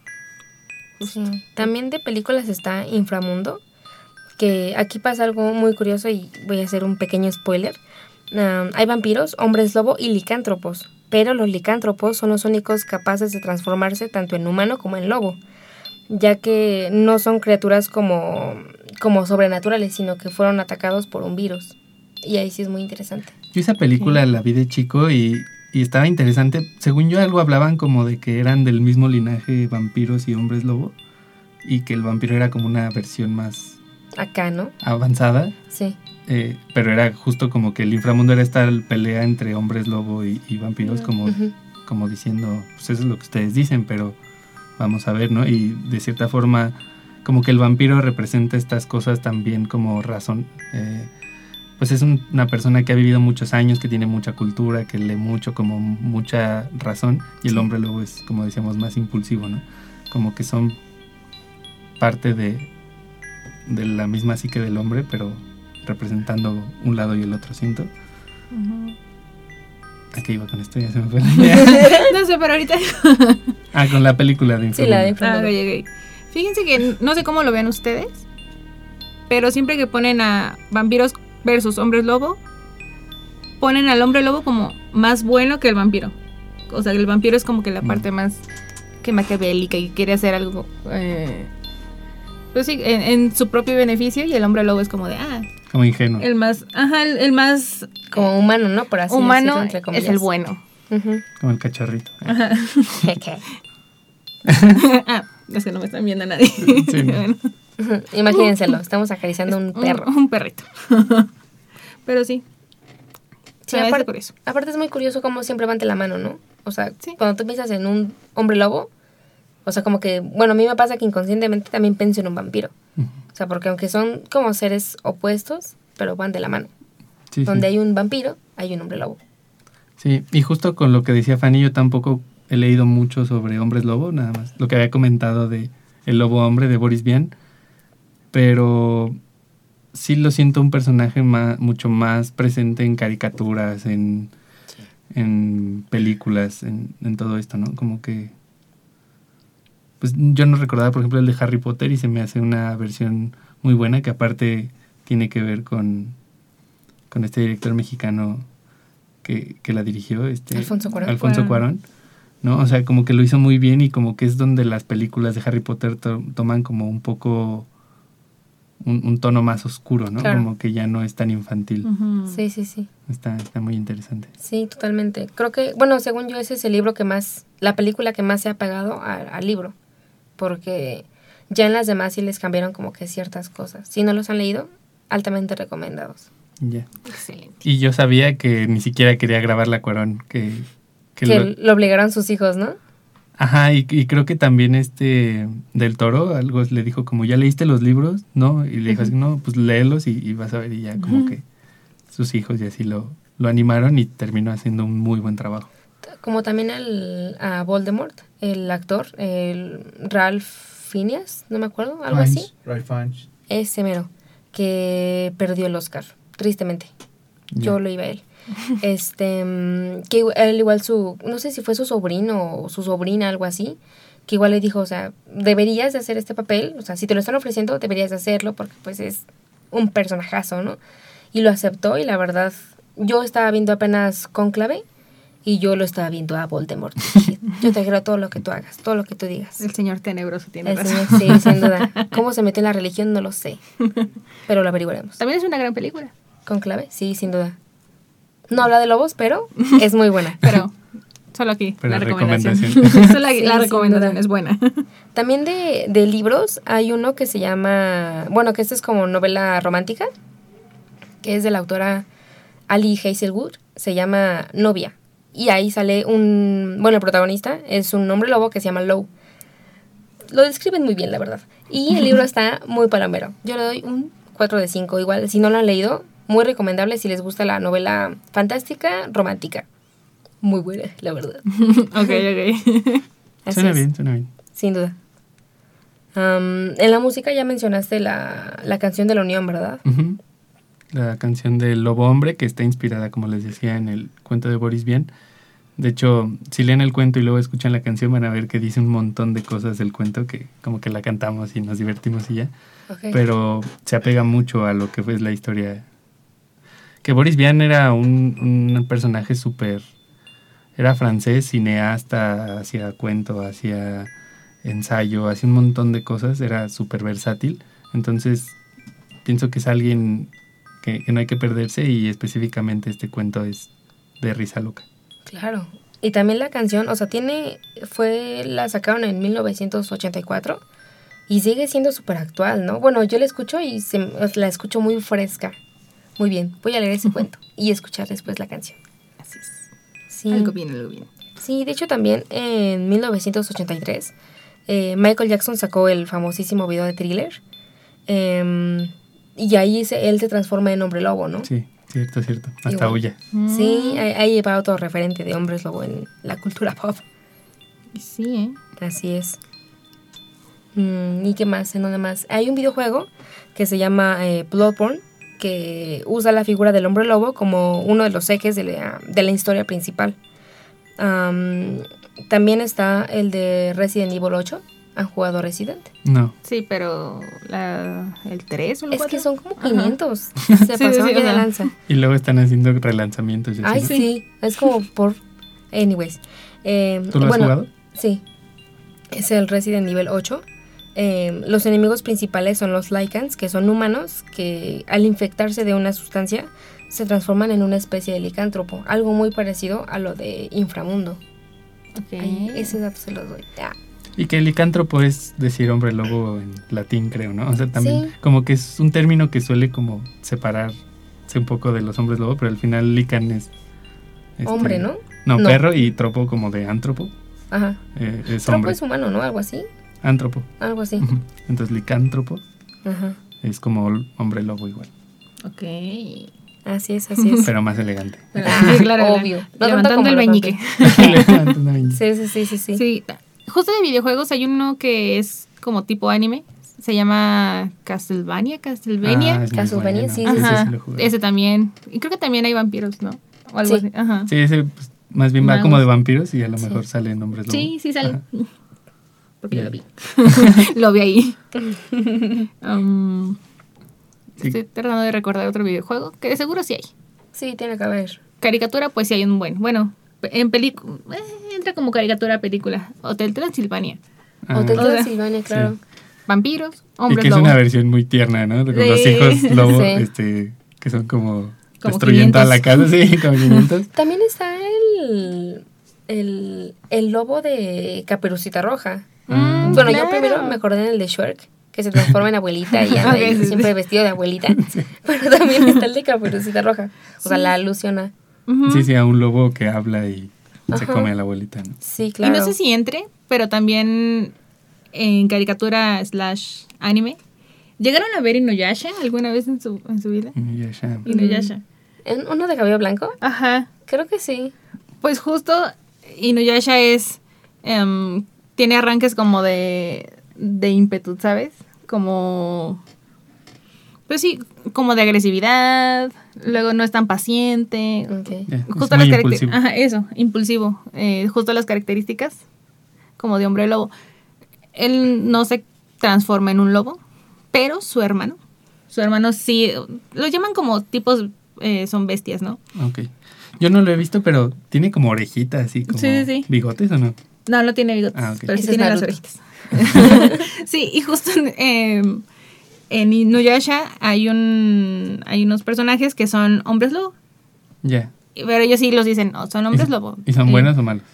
Sí. También de películas está Inframundo, que aquí pasa algo muy curioso y voy a hacer un pequeño spoiler. Uh, hay vampiros, hombres lobo y licántropos, pero los licántropos son los únicos capaces de transformarse tanto en humano como en lobo, ya que no son criaturas como, como sobrenaturales, sino que fueron atacados por un virus. Y ahí sí es muy interesante. Yo esa película sí. la vi de chico y, y estaba interesante. Según yo algo hablaban como de que eran del mismo linaje vampiros y hombres lobo y que el vampiro era como una versión más... Acá, ¿no? Avanzada. Sí. Eh, pero era justo como que el inframundo era esta pelea entre hombres lobo y, y vampiros, como, uh-huh. como diciendo, pues eso es lo que ustedes dicen, pero vamos a ver, ¿no? Y de cierta forma, como que el vampiro representa estas cosas también como razón. Eh, pues es un, una persona que ha vivido muchos años, que tiene mucha cultura, que lee mucho, como mucha razón, y el hombre lobo es, como decíamos, más impulsivo, ¿no? Como que son parte de, de la misma psique del hombre, pero representando un lado y el otro, siento. Uh-huh. ¿A qué iba con esto? Ya se me fue la idea. No sé, pero ahorita... ah, con la película de Inframundo. Sí, la de Inframundo. Ah, okay, okay. Fíjense que no sé cómo lo vean ustedes, pero siempre que ponen a vampiros versus hombres lobo, ponen al hombre lobo como más bueno que el vampiro. O sea, el vampiro es como que la parte mm. más que maquiavélica y quiere hacer algo... Eh, pues sí, en, en su propio beneficio, y el hombre lobo es como de... ah Como ingenuo. El más, ajá, el, el más... Como humano, ¿no? Por así humano decirlo, entre comillas. Es el bueno. Uh-huh. Como el cachorrito. Ajá. ah, es que no me están viendo a nadie. Sí, no. Bueno. Uh-huh. Imagínenselo, estamos acariciando un perro. Un, un perrito. Pero sí. Sí, aparte, curioso. aparte es muy curioso cómo siempre van de la mano, ¿no? O sea, sí. Cuando tú piensas en un hombre lobo, o sea, como que, bueno, a mí me pasa que inconscientemente también pienso en un vampiro. Uh-huh. O sea, porque aunque son como seres opuestos, pero van de la mano. Sí, Donde sí. hay un vampiro, hay un hombre lobo. Sí, y justo con lo que decía Fanny, yo tampoco he leído mucho sobre hombres lobo, nada más. Lo que había comentado de El lobo hombre de Boris Vian. Pero sí lo siento un personaje más, mucho más presente en caricaturas, en, sí. en películas, en, en todo esto, ¿no? Como que... Pues yo no recordaba, por ejemplo, el de Harry Potter y se me hace una versión muy buena que aparte tiene que ver con, con este director mexicano que, que la dirigió, este Alfonso Cuarón. Alfonso Cuarón, ¿no? O sea, como que lo hizo muy bien y como que es donde las películas de Harry Potter to- toman como un poco un, un tono más oscuro, ¿no? Claro. Como que ya no es tan infantil. Uh-huh. Sí, sí, sí. Está, está muy interesante. Sí, totalmente. Creo que, bueno, según yo ese es el libro que más, la película que más se ha pegado al libro. Porque ya en las demás sí les cambiaron como que ciertas cosas. Si no los han leído, altamente recomendados. Ya. Yeah. Excelente. Y yo sabía que ni siquiera quería grabar la Cuarón. Que, que, que lo... lo obligaron sus hijos, ¿no? Ajá, y, y creo que también este Del Toro algo le dijo como, ¿ya leíste los libros? ¿No? Y le dijo uh-huh. así, no, pues léelos y, y vas a ver. Y ya como uh-huh. que sus hijos y así lo, lo animaron y terminó haciendo un muy buen trabajo. Como también el, a Voldemort, el actor, el Ralph Fiennes, no me acuerdo, algo Fiennes, así. Ralph Fiennes. Ese mero, que perdió el Oscar, tristemente. Yeah. Yo lo iba a él. este, que él igual su, no sé si fue su sobrino o su sobrina, algo así, que igual le dijo, o sea, deberías de hacer este papel, o sea, si te lo están ofreciendo, deberías de hacerlo porque pues es un personajazo, ¿no? Y lo aceptó y la verdad, yo estaba viendo apenas Cónclave. Y yo lo estaba viendo a Voldemort. Yo te creo todo lo que tú hagas, todo lo que tú digas. El señor tenebroso tiene El razón. Señor, sí, sin duda. ¿Cómo se metió en la religión? No lo sé. Pero lo averiguaremos. También es una gran película. ¿Cónclave? Sí, sin duda. No habla de lobos, pero es muy buena. Pero solo aquí, Pero la recomendación. recomendación. Solo aquí, Sí, la sin recomendación duda. es buena. También de, de libros hay uno que se llama, bueno, que esta es como novela romántica, que es de la autora Ali Hazelwood, se llama Novia. Y ahí sale un, bueno, el protagonista es un hombre lobo que se llama Low. Lo describen muy bien, la verdad. Y el libro está muy palomero. Yo le doy un cuatro de cinco. Igual, si no lo han leído, muy recomendable si les gusta la novela fantástica, romántica. Muy buena, la verdad. Ok, ok. Así Suena es, bien, suena bien. sin duda. Um, en la música ya mencionaste la, la canción de la Unión, ¿verdad? Ujú. La canción del Lobo Hombre, que está inspirada, como les decía, en el cuento de Boris Vian. De hecho, si leen el cuento y luego escuchan la canción, van a ver que dice un montón de cosas del cuento que como que la cantamos y nos divertimos y ya. Okay. Pero se apega mucho a lo que fue la historia. Que Boris Vian era un, un personaje súper... Era francés, cineasta, hacía cuento, hacía ensayo, hacía un montón de cosas, era súper versátil. Entonces, pienso que es alguien que, que no hay que perderse y específicamente este cuento es de risa loca. Claro. Y también la canción, o sea, tiene, fue, la sacaron en mil novecientos ochenta y cuatro y sigue siendo súper actual, ¿no? Bueno, yo la escucho y se, la escucho muy fresca. Muy bien, voy a leer ese cuento y escuchar después la canción. Así es. Sí. Algo bien, algo bien. Sí, de hecho también en mil novecientos ochenta y tres eh, Michael Jackson sacó el famosísimo video de Thriller. Eh, y ahí se, él se transforma en hombre lobo, ¿no? Sí, cierto, cierto. Hasta Igual. huya. Sí, ahí, ahí lleva otro referente de hombres lobo en la cultura pop. Sí, ¿eh? Así es. Mm, ¿Y qué más? ¿En dónde más? Hay un videojuego que se llama eh, Bloodborne, que usa la figura del hombre lobo como uno de los ejes de la, de la historia principal. Um, también está el de Resident Evil ocho. ¿Han jugado Resident? No. Sí, pero la, el tres o el Es cuatro. que son como Ajá. quinientos. Se Sí, pasaron sí, bien o de sea. lanza. Y luego están haciendo relanzamientos. y así, Ay, ¿no? sí. Es como por... Anyways. Eh, ¿Tú lo has bueno, jugado? Sí. Es el Resident Evil ocho. Eh, los enemigos principales son los Lycans, que son humanos que al infectarse de una sustancia se transforman en una especie de licántropo. Algo muy parecido a lo de Inframundo. Ok. Ay, ese dato se los doy. Ah. Y que el licántropo es decir hombre lobo en latín, creo, ¿no? O sea, también Sí. como que es un término que suele como separarse un poco de los hombres lobo, pero al final lican es... este, Hombre, ¿no? No, No. perro y tropo como de antropo. Ajá. Eh, es Tropo hombre. es humano, ¿no? Algo así. Antropo. Algo así. Ujú. Entonces licántropo Ajá. es como hombre lobo igual, Ok. Así es, así es. pero más elegante. Ah, Sí, claro, obvio. No tanto Levantando como el los meñique. Sí, sí, sí, sí, sí. Sí. Justo de videojuegos hay uno que es como tipo anime. Se llama Castlevania, Castlevania. Ah, es muy Castlevania, bueno. sí, Ese Ajá. sí lo jugué. Ese también. Y creo que también hay vampiros, ¿no? O algo Sí. así. Ajá. Sí, ese pues, más bien va Magos. como de vampiros y a lo Sí. mejor salen hombres lobo. Sí, sí sale. Ajá. Porque yo lo vi. Bien. Lo vi ahí. Um, Sí. Estoy tratando de recordar otro videojuego, que de seguro sí hay. Sí, tiene que haber. Caricatura, pues sí hay un buen. Bueno, en película. Eh, entra como caricatura a película. Hotel Transilvania. Ah, Hotel O sea, Transilvania, claro. Vampiros, y hombres que es lobo. una versión muy tierna, ¿no? Con los Sí. hijos lobo, Sí. este, que son como, Como destruyendo a la casa, quinientos. sí, como quinientos. También está el, el, el lobo de Caperucita Roja. Mm, Bueno, yo claro. primero me acordé en el de Shrek, que se transforma en abuelita y anda Ok, ahí sí, sí. siempre vestido de abuelita. Pero también está el de Caperucita Roja. O sea, Sí. la alusiona. Ujú. Sí, sí, a un lobo que habla y se Ajá. come a la abuelita, ¿no? Sí, Y claro. no sé si entre, pero también en caricatura slash anime. ¿Llegaron a ver Inuyasha alguna vez en su, en su vida? Y ya, ya. Inuyasha. ¿En ¿Uno de cabello blanco? Ajá. Creo que sí. Pues justo Inuyasha es... em, tiene arranques como de, de ímpetu, ¿sabes? Como... Pues sí, como de agresividad. Luego no es tan paciente. Ok. Ya, es Justo muy las caracter- impulsivo. Ajá, eso, impulsivo. Eh, justo las características como de hombre lobo. Él no se transforma en un lobo, pero su hermano, su hermano sí, lo llaman como tipos, eh, son bestias, ¿no? Ok. Yo no lo he visto, pero tiene como orejitas, así como Sí, sí, sí. bigotes, ¿o no? No, no tiene bigotes, Ah, ok. pero sí Ese es tiene las Naruto. orejitas. Sí, y justo eh, en Inuyasha hay un hay unos personajes que son hombres lobo. Ya. pero ellos sí los dicen, no, son hombres lobo. ¿Y son Eh, buenos o malos?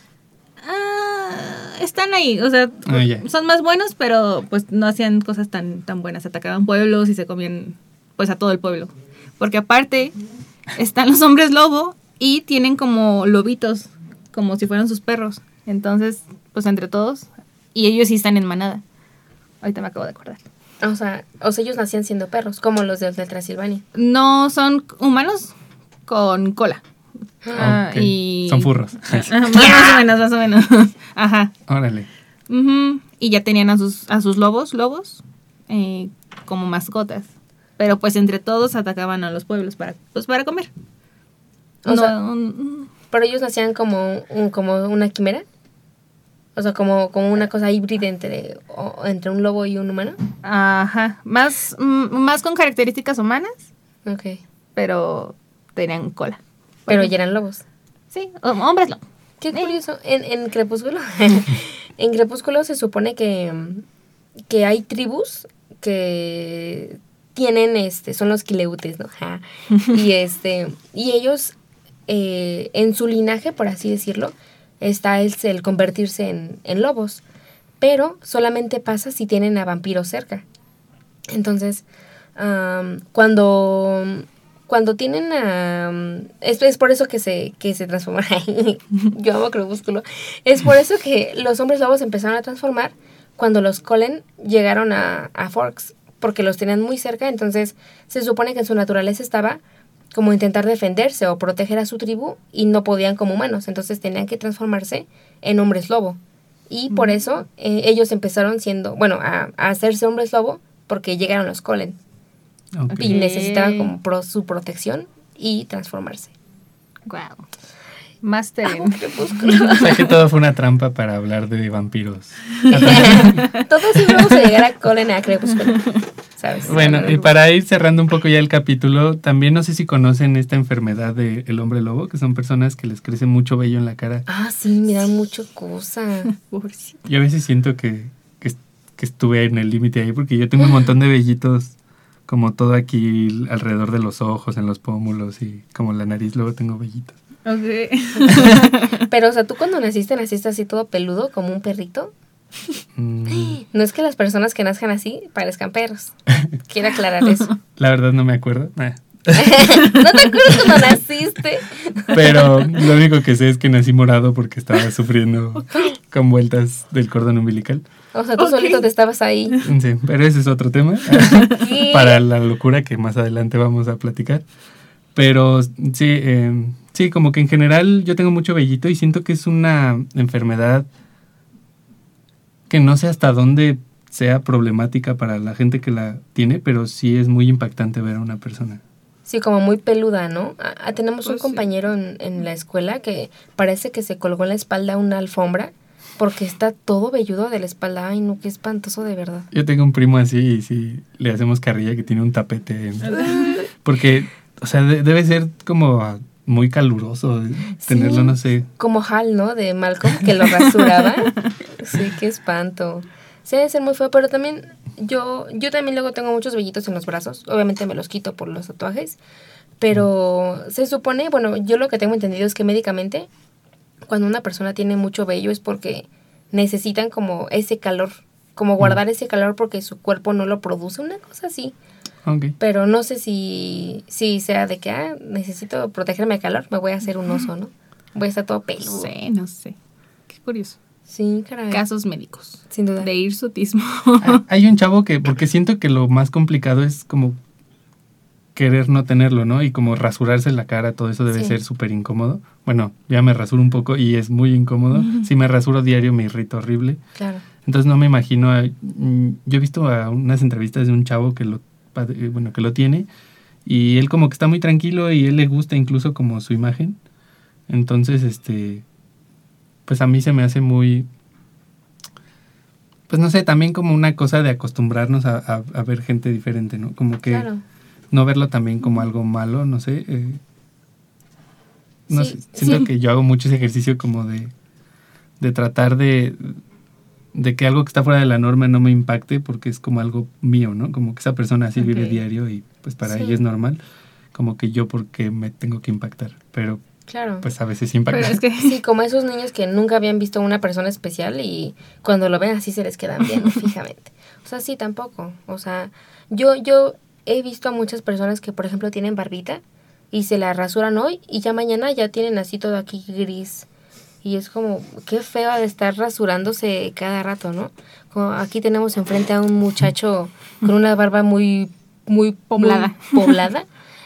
Ah, están ahí, o sea, Ah, ya. son más buenos, pero pues no hacían cosas tan, tan buenas. Atacaban pueblos y se comían pues a todo el pueblo. Porque aparte están los hombres lobo y tienen como lobitos, como si fueran sus perros. Entonces, pues entre todos, y ellos sí están en manada. Ahorita me acabo de acordar. O sea, o sea, ellos nacían siendo perros, como los de, de Transilvania. No son humanos con cola. Ah, Ok. y... Son furros. Ajá, más, más o menos, más o menos. Ajá. Órale. Ujú. Y ya tenían a sus, a sus lobos, lobos, eh, como mascotas. Pero pues entre todos atacaban a los pueblos para, pues, para comer. O No, sea, un- Pero ellos nacían como, un, como una quimera. O sea, como, como una cosa híbrida entre, o- entre un lobo y un humano. ajá. Más, mm, más con características humanas, Ok. pero tenían cola. Pero ya eran lobos. Sí, hom- hombres lobo. Qué curioso. En, en Crepúsculo, en Crepúsculo se supone que, que hay tribus que tienen, este, son los quileutes, ¿no? Ja. Y este, y ellos, eh, en su linaje, por así decirlo, está el, el convertirse en, en lobos. Pero solamente pasa si tienen a vampiros cerca. Entonces, am, cuando... Cuando tienen a... Esto es por eso que se, que se transforman. Yo amo Crepúsculo. Es por eso que los hombres lobos empezaron a transformar cuando los Cullen llegaron a, a Forks. Porque los tenían muy cerca. Entonces se supone que en su naturaleza estaba como intentar defenderse o proteger a su tribu. Y no podían como humanos. Entonces tenían que transformarse en hombres lobo. Y por eso eh, ellos empezaron siendo... Bueno, a, a hacerse hombres lobo porque llegaron los Cullen. Ok. Y necesitaban como pro- su protección y transformarse. Wow. Máster en... O sea que todo fue una trampa para hablar de vampiros. Todos siempre vamos a llegar a Cullen a Crepúsculo, ¿sabes? Bueno, y para ir cerrando un poco ya el capítulo, también no sé si conocen esta enfermedad del hombre lobo, que son personas que les crece mucho vello en la cara. Ah, sí, me dan mucho cosa. Yo a veces siento que, que, que estuve en el límite ahí, porque yo tengo un montón de vellitos, como todo aquí alrededor de los ojos, en los pómulos y como la nariz, luego tengo vellitos. Ok. Pero, o sea, tú cuando naciste, naciste así todo peludo, como un perrito. Mm, No es que las personas que nazcan así parezcan perros. Quiero aclarar eso. la verdad no me acuerdo. Ah. ¿No te acuerdas cuando naciste? Pero lo único que sé es que nací morado porque estaba sufriendo con vueltas del cordón umbilical. O sea, tú Ok. solito te estabas ahí. Sí, pero ese es otro tema ¿Qué? para la locura que más adelante vamos a platicar. Pero sí, eh, sí, como que en general yo tengo mucho vellito y siento que es una enfermedad que no sé hasta dónde sea problemática para la gente que la tiene, pero sí es muy impactante ver a una persona. Sí, como muy peluda, ¿no? Ah, ah, tenemos un Pues sí. compañero en, en la escuela que parece que se colgó en la espalda una alfombra porque está todo velludo de la espalda. Ay, no, qué espantoso de verdad. Yo tengo un primo así y sí le hacemos carrilla que tiene un tapete. en- Porque, o sea, de- debe ser como ah, muy caluroso eh, tenerlo, Sí. no sé. Como Hal, ¿no? De Malcolm, que lo rasuraba. Sí, qué espanto. Sí, debe ser muy feo, pero también yo, yo también luego tengo muchos vellitos en los brazos. Obviamente me los quito por los tatuajes. Pero se supone, bueno, yo lo que tengo entendido es que médicamente, cuando una persona tiene mucho vello es porque necesitan como ese calor, como guardar ese calor porque su cuerpo no lo produce, una cosa así. Ok. Pero no sé si, si sea de que, ah, necesito protegerme de calor, me voy a hacer un oso, ¿no? Voy a estar todo No peludo. sé, no sé. Qué curioso. Sí, caray. Casos médicos. Sin duda. De hirsutismo. Ah, Hay un chavo que, porque siento que lo más complicado es como querer no tenerlo, ¿no? Y como rasurarse la cara, todo eso debe Sí. ser súper incómodo. Bueno, ya me rasuro un poco y es muy incómodo. Si me rasuro diario me irrita horrible. Claro. Entonces no me imagino, a- mm, yo he visto a unas entrevistas de un chavo que lo, pade- bueno, que lo tiene y él como que está muy tranquilo y él le gusta incluso como su imagen. Entonces, este, pues a mí se me hace muy, pues no sé, también como una cosa de acostumbrarnos a, a- a ver gente diferente, ¿no? Como que Claro. no verlo también como algo malo, no sé. eh, no Sí, sé, siento sí. que yo hago mucho ese ejercicio como de, de tratar de, de que algo que está fuera de la norma no me impacte porque es como algo mío, ¿no? Como que esa persona así vive Ok. diario y pues para Sí. ella es normal. Como que yo porque me tengo que impactar. Pero Claro. pues a veces impacta. Pero es que Sí, como esos niños que nunca habían visto a una persona especial y cuando lo ven así se les quedan viendo fijamente. O sea, sí, tampoco. O sea, yo, yo he visto a muchas personas que, por ejemplo, tienen barbita y se la rasuran hoy y ya mañana ya tienen así todo aquí gris. Y es como, qué feo de estar rasurándose cada rato, ¿no? Como aquí tenemos enfrente a un muchacho con una barba muy, muy Poblada. muy poblada.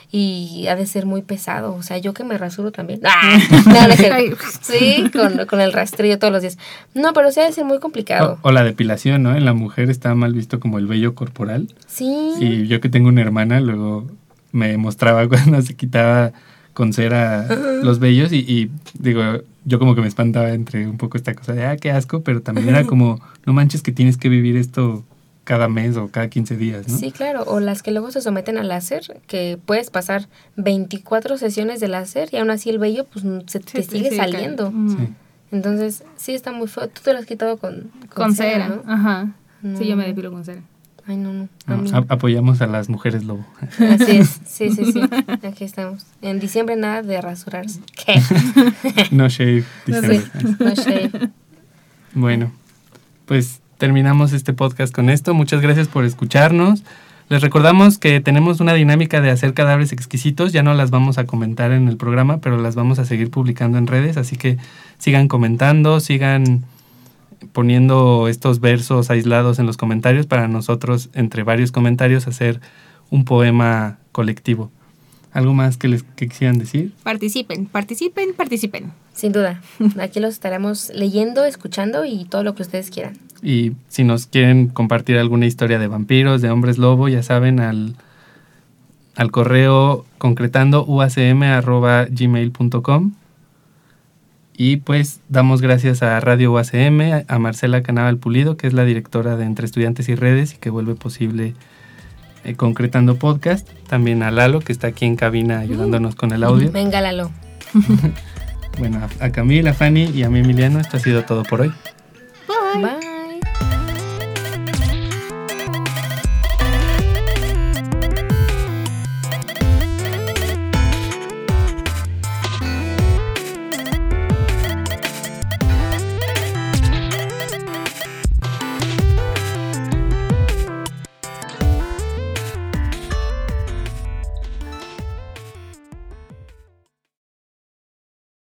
Y ha de ser muy pesado. O sea, yo que me rasuro también. ¡Ah! No, no es cierto. Ay. Sí, con, con el rastrillo todos los días. No, pero sí ha de ser muy complicado. O, o la depilación, ¿no? En la mujer está mal visto como el vello corporal. Sí. Y yo que tengo una hermana, luego me mostraba cuando se quitaba con cera los vellos y, y digo, yo como que me espantaba entre un poco esta cosa de, ah, qué asco, pero también era como, no manches que tienes que vivir esto cada mes o cada quince días, ¿no? Sí, claro. O las que luego se someten al láser, que puedes pasar veinticuatro sesiones de láser y aún así el vello pues se te Sí, sigue sí, saliendo. mm. Sí. Entonces, sí está muy feo. Tú te lo has quitado con, con, Con cera, ¿no? ajá. No. Sí, yo me depilo con cera. Ay, no, no. A No, mí a- apoyamos a las mujeres lobo. Así es, sí, sí, sí. Aquí estamos. En diciembre nada de rasurarse. ¿Qué? No shave, diciembre. No shave. Bueno, pues terminamos este podcast con esto. Muchas gracias por escucharnos. Les recordamos que tenemos una dinámica de hacer cadáveres exquisitos. Ya no las vamos a comentar en el programa, pero las vamos a seguir publicando en redes. Así que sigan comentando, sigan poniendo estos versos aislados en los comentarios para nosotros, entre varios comentarios, hacer un poema colectivo. ¿Algo más que les que quisieran decir? Participen, participen, participen. Sin duda. Aquí los estaremos leyendo, escuchando y todo lo que ustedes quieran. Y si nos quieren compartir alguna historia de vampiros, de hombres lobo, ya saben, al, al correo concretando u a c m arroba gmail punto com. Y pues damos gracias a Radio U A C M, a Marcela Canaval Pulido, que es la directora de Entre Estudiantes y Redes y que vuelve posible eh, Concretando Podcast. También a Lalo, que está aquí en cabina ayudándonos con el audio. Venga, Lalo. Bueno, a, a Camila, a Fanny y a mí, Emiliano, esto ha sido todo por hoy. Bye. Bye.